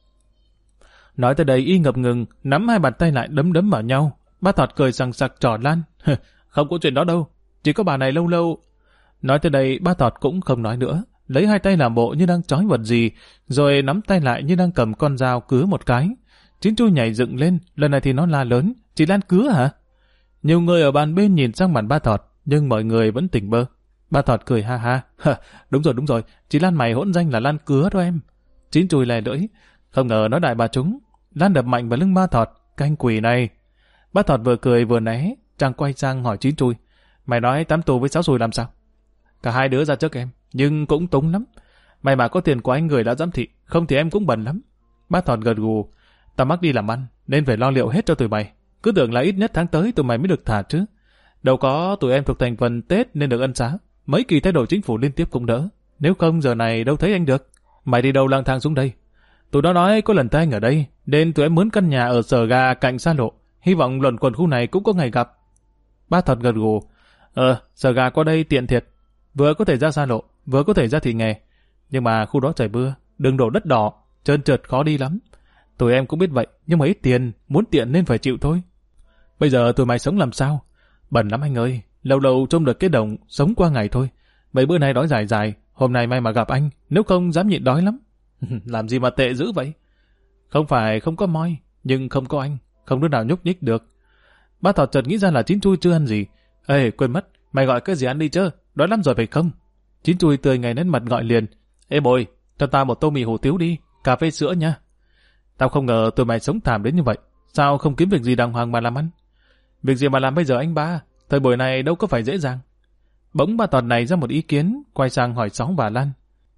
Nói tới đây y ngập ngừng, nắm 2 bàn tay lại đấm vào nhau. Ba Thọt cười sằng sặc trỏ Lan. Không có chuyện đó đâu, chỉ có bà này lâu lâu. Nói tới đây ba Thọt cũng không nói nữa, lấy 2 tay làm bộ như đang trói vật gì, rồi nắm tay lại như đang cầm con dao cứa một cái. Chín Chui nhảy dựng lên, lần này thì nó la lớn. Chị Lan cứa hả? Nhiều người ở bàn bên nhìn sang bàn ba Thọt, nhưng mọi người vẫn tỉnh bơ. Ba Thọt cười ha ha. Đúng rồi, chị Lan mày hỗn danh là Lan cứa đó em. Chín Chui lè lưỡi. Không ngờ nói đại bà chúng. Lan đập mạnh vào lưng ba Thọt. Canh quỷ này. Ba Thọt vừa cười vừa né. Chàng quay sang hỏi Chín Chui. Mày nói Tám Tù với Sáu Sùi làm sao? Cả 2 đứa ra trước em. Nhưng cũng túng lắm. Mày mà có tiền của anh người đã giám thị. Không thì em cũng bần lắm. Ba Thọt gật gù. Tao mắc đi làm ăn. Nên phải lo liệu hết cho tụi mày. Cứ tưởng là ít nhất tháng tới tụi mày mới được thả chứ. Đâu có tụi em thuộc thành phần Tết nên được ân xá. Mấy kỳ thay đổi chính phủ liên tiếp cũng đỡ. Nếu không giờ này đâu thấy anh được. Mày đi đâu lang thang xuống đây? Tụi nó nói có lần thấy anh ở đây, nên tụi em mướn căn nhà ở Sở Gà cạnh xa lộ. Hy vọng luẩn quẩn khu này cũng có ngày gặp. Ba Thọt gật gù. Sở Gà qua đây tiện thiệt. Vừa có thể ra xa lộ, vừa có thể ra thị nghè. Nhưng mà khu đó trời mưa, đường đổ đất đỏ, trơn trượt khó đi lắm. Tụi em cũng biết vậy, nhưng mà ít tiền, muốn tiện nên phải chịu thôi. Bây giờ tụi mày sống làm sao? Bẩn lắm anh ơi, lâu lâu trông được cái đồng, sống qua ngày thôi. Vậy bữa nay đói dài dài, hôm nay may mà gặp anh, nếu không dám nhịn đói lắm. Làm gì mà tệ dữ vậy? Không phải không có moi, nhưng không có anh, không đứa nào nhúc nhích được. Ba Thọt chợt nghĩ ra là Chín Chui chưa ăn gì. Ê, quên mất, mày gọi cái gì ăn đi chứ, đói lắm rồi phải không? Chín Chui tươi ngày nét mặt gọi liền. Ê bồi, cho tao một tô mì hủ tiếu đi, cà phê sữa nha. Tao không ngờ tụi mày sống thảm đến như vậy. Sao không kiếm việc gì đàng hoàng mà làm ăn? Việc gì mà làm bây giờ anh ba? Thời buổi này đâu có phải dễ dàng. Bỗng ba Thọt này ra một ý kiến, quay sang hỏi Sáu và Lan.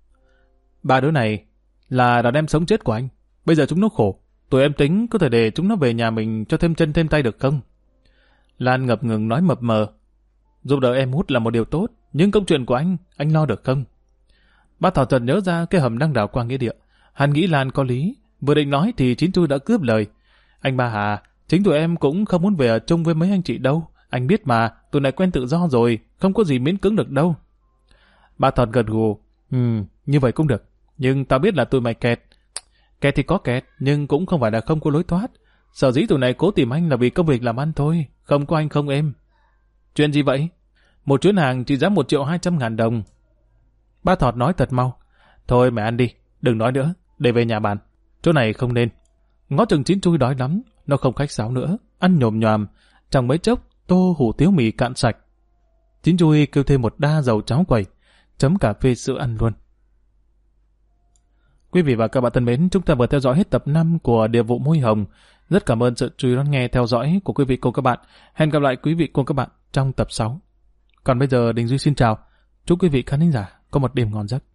3 đứa này là đàn em sống chết của anh. Bây giờ chúng nó khổ. Tụi em tính có thể để chúng nó về nhà mình cho thêm chân thêm tay được không? Lan ngập ngừng nói mập mờ. Giúp đỡ em Út là một điều tốt, nhưng công chuyện của anh lo được không? Ba Thọt chợt nhớ ra cái hầm đang đào qua nghĩa địa. Hắn nghĩ Lan có lý. Vừa định nói thì Chín Chui đã cướp lời. Anh ba Hà, chính tụi em cũng không muốn về ở chung với mấy anh chị đâu. Anh biết mà, tụi này quen tự do rồi, không có gì miễn cưỡng được đâu. Ba Thọt gật gù. Như vậy cũng được. Nhưng tao biết là tụi mày kẹt. Kẹt thì có kẹt, nhưng cũng không phải là không có lối thoát. Sở dĩ tụi này cố tìm anh là vì công việc làm ăn thôi, không có anh không em. Chuyện gì vậy? Một chuyến hàng chỉ giá 1.200.000 đồng. Ba Thọt nói thật mau. Thôi mày ăn đi, đừng nói nữa, để về nhà bàn. Chỗ này không nên. Ngó chừng Chín Chui đói lắm, nó không khách sáo nữa, ăn nhồm nhòm. Trong mấy chốc, tô hủ tiếu mì cạn sạch. Chín Chui kêu thêm một đa dầu cháo quẩy, chấm cà phê sữa ăn luôn. Quý vị và các bạn thân mến, chúng ta vừa theo dõi hết tập 5 của Địa vụ Môi Hồng. Rất cảm ơn sự chú ý lắng nghe theo dõi của quý vị cùng các bạn. Hẹn gặp lại quý vị cùng các bạn trong tập 6. Còn bây giờ Đình Duy xin chào. Chúc quý vị khán thính giả có một đêm ngon giấc.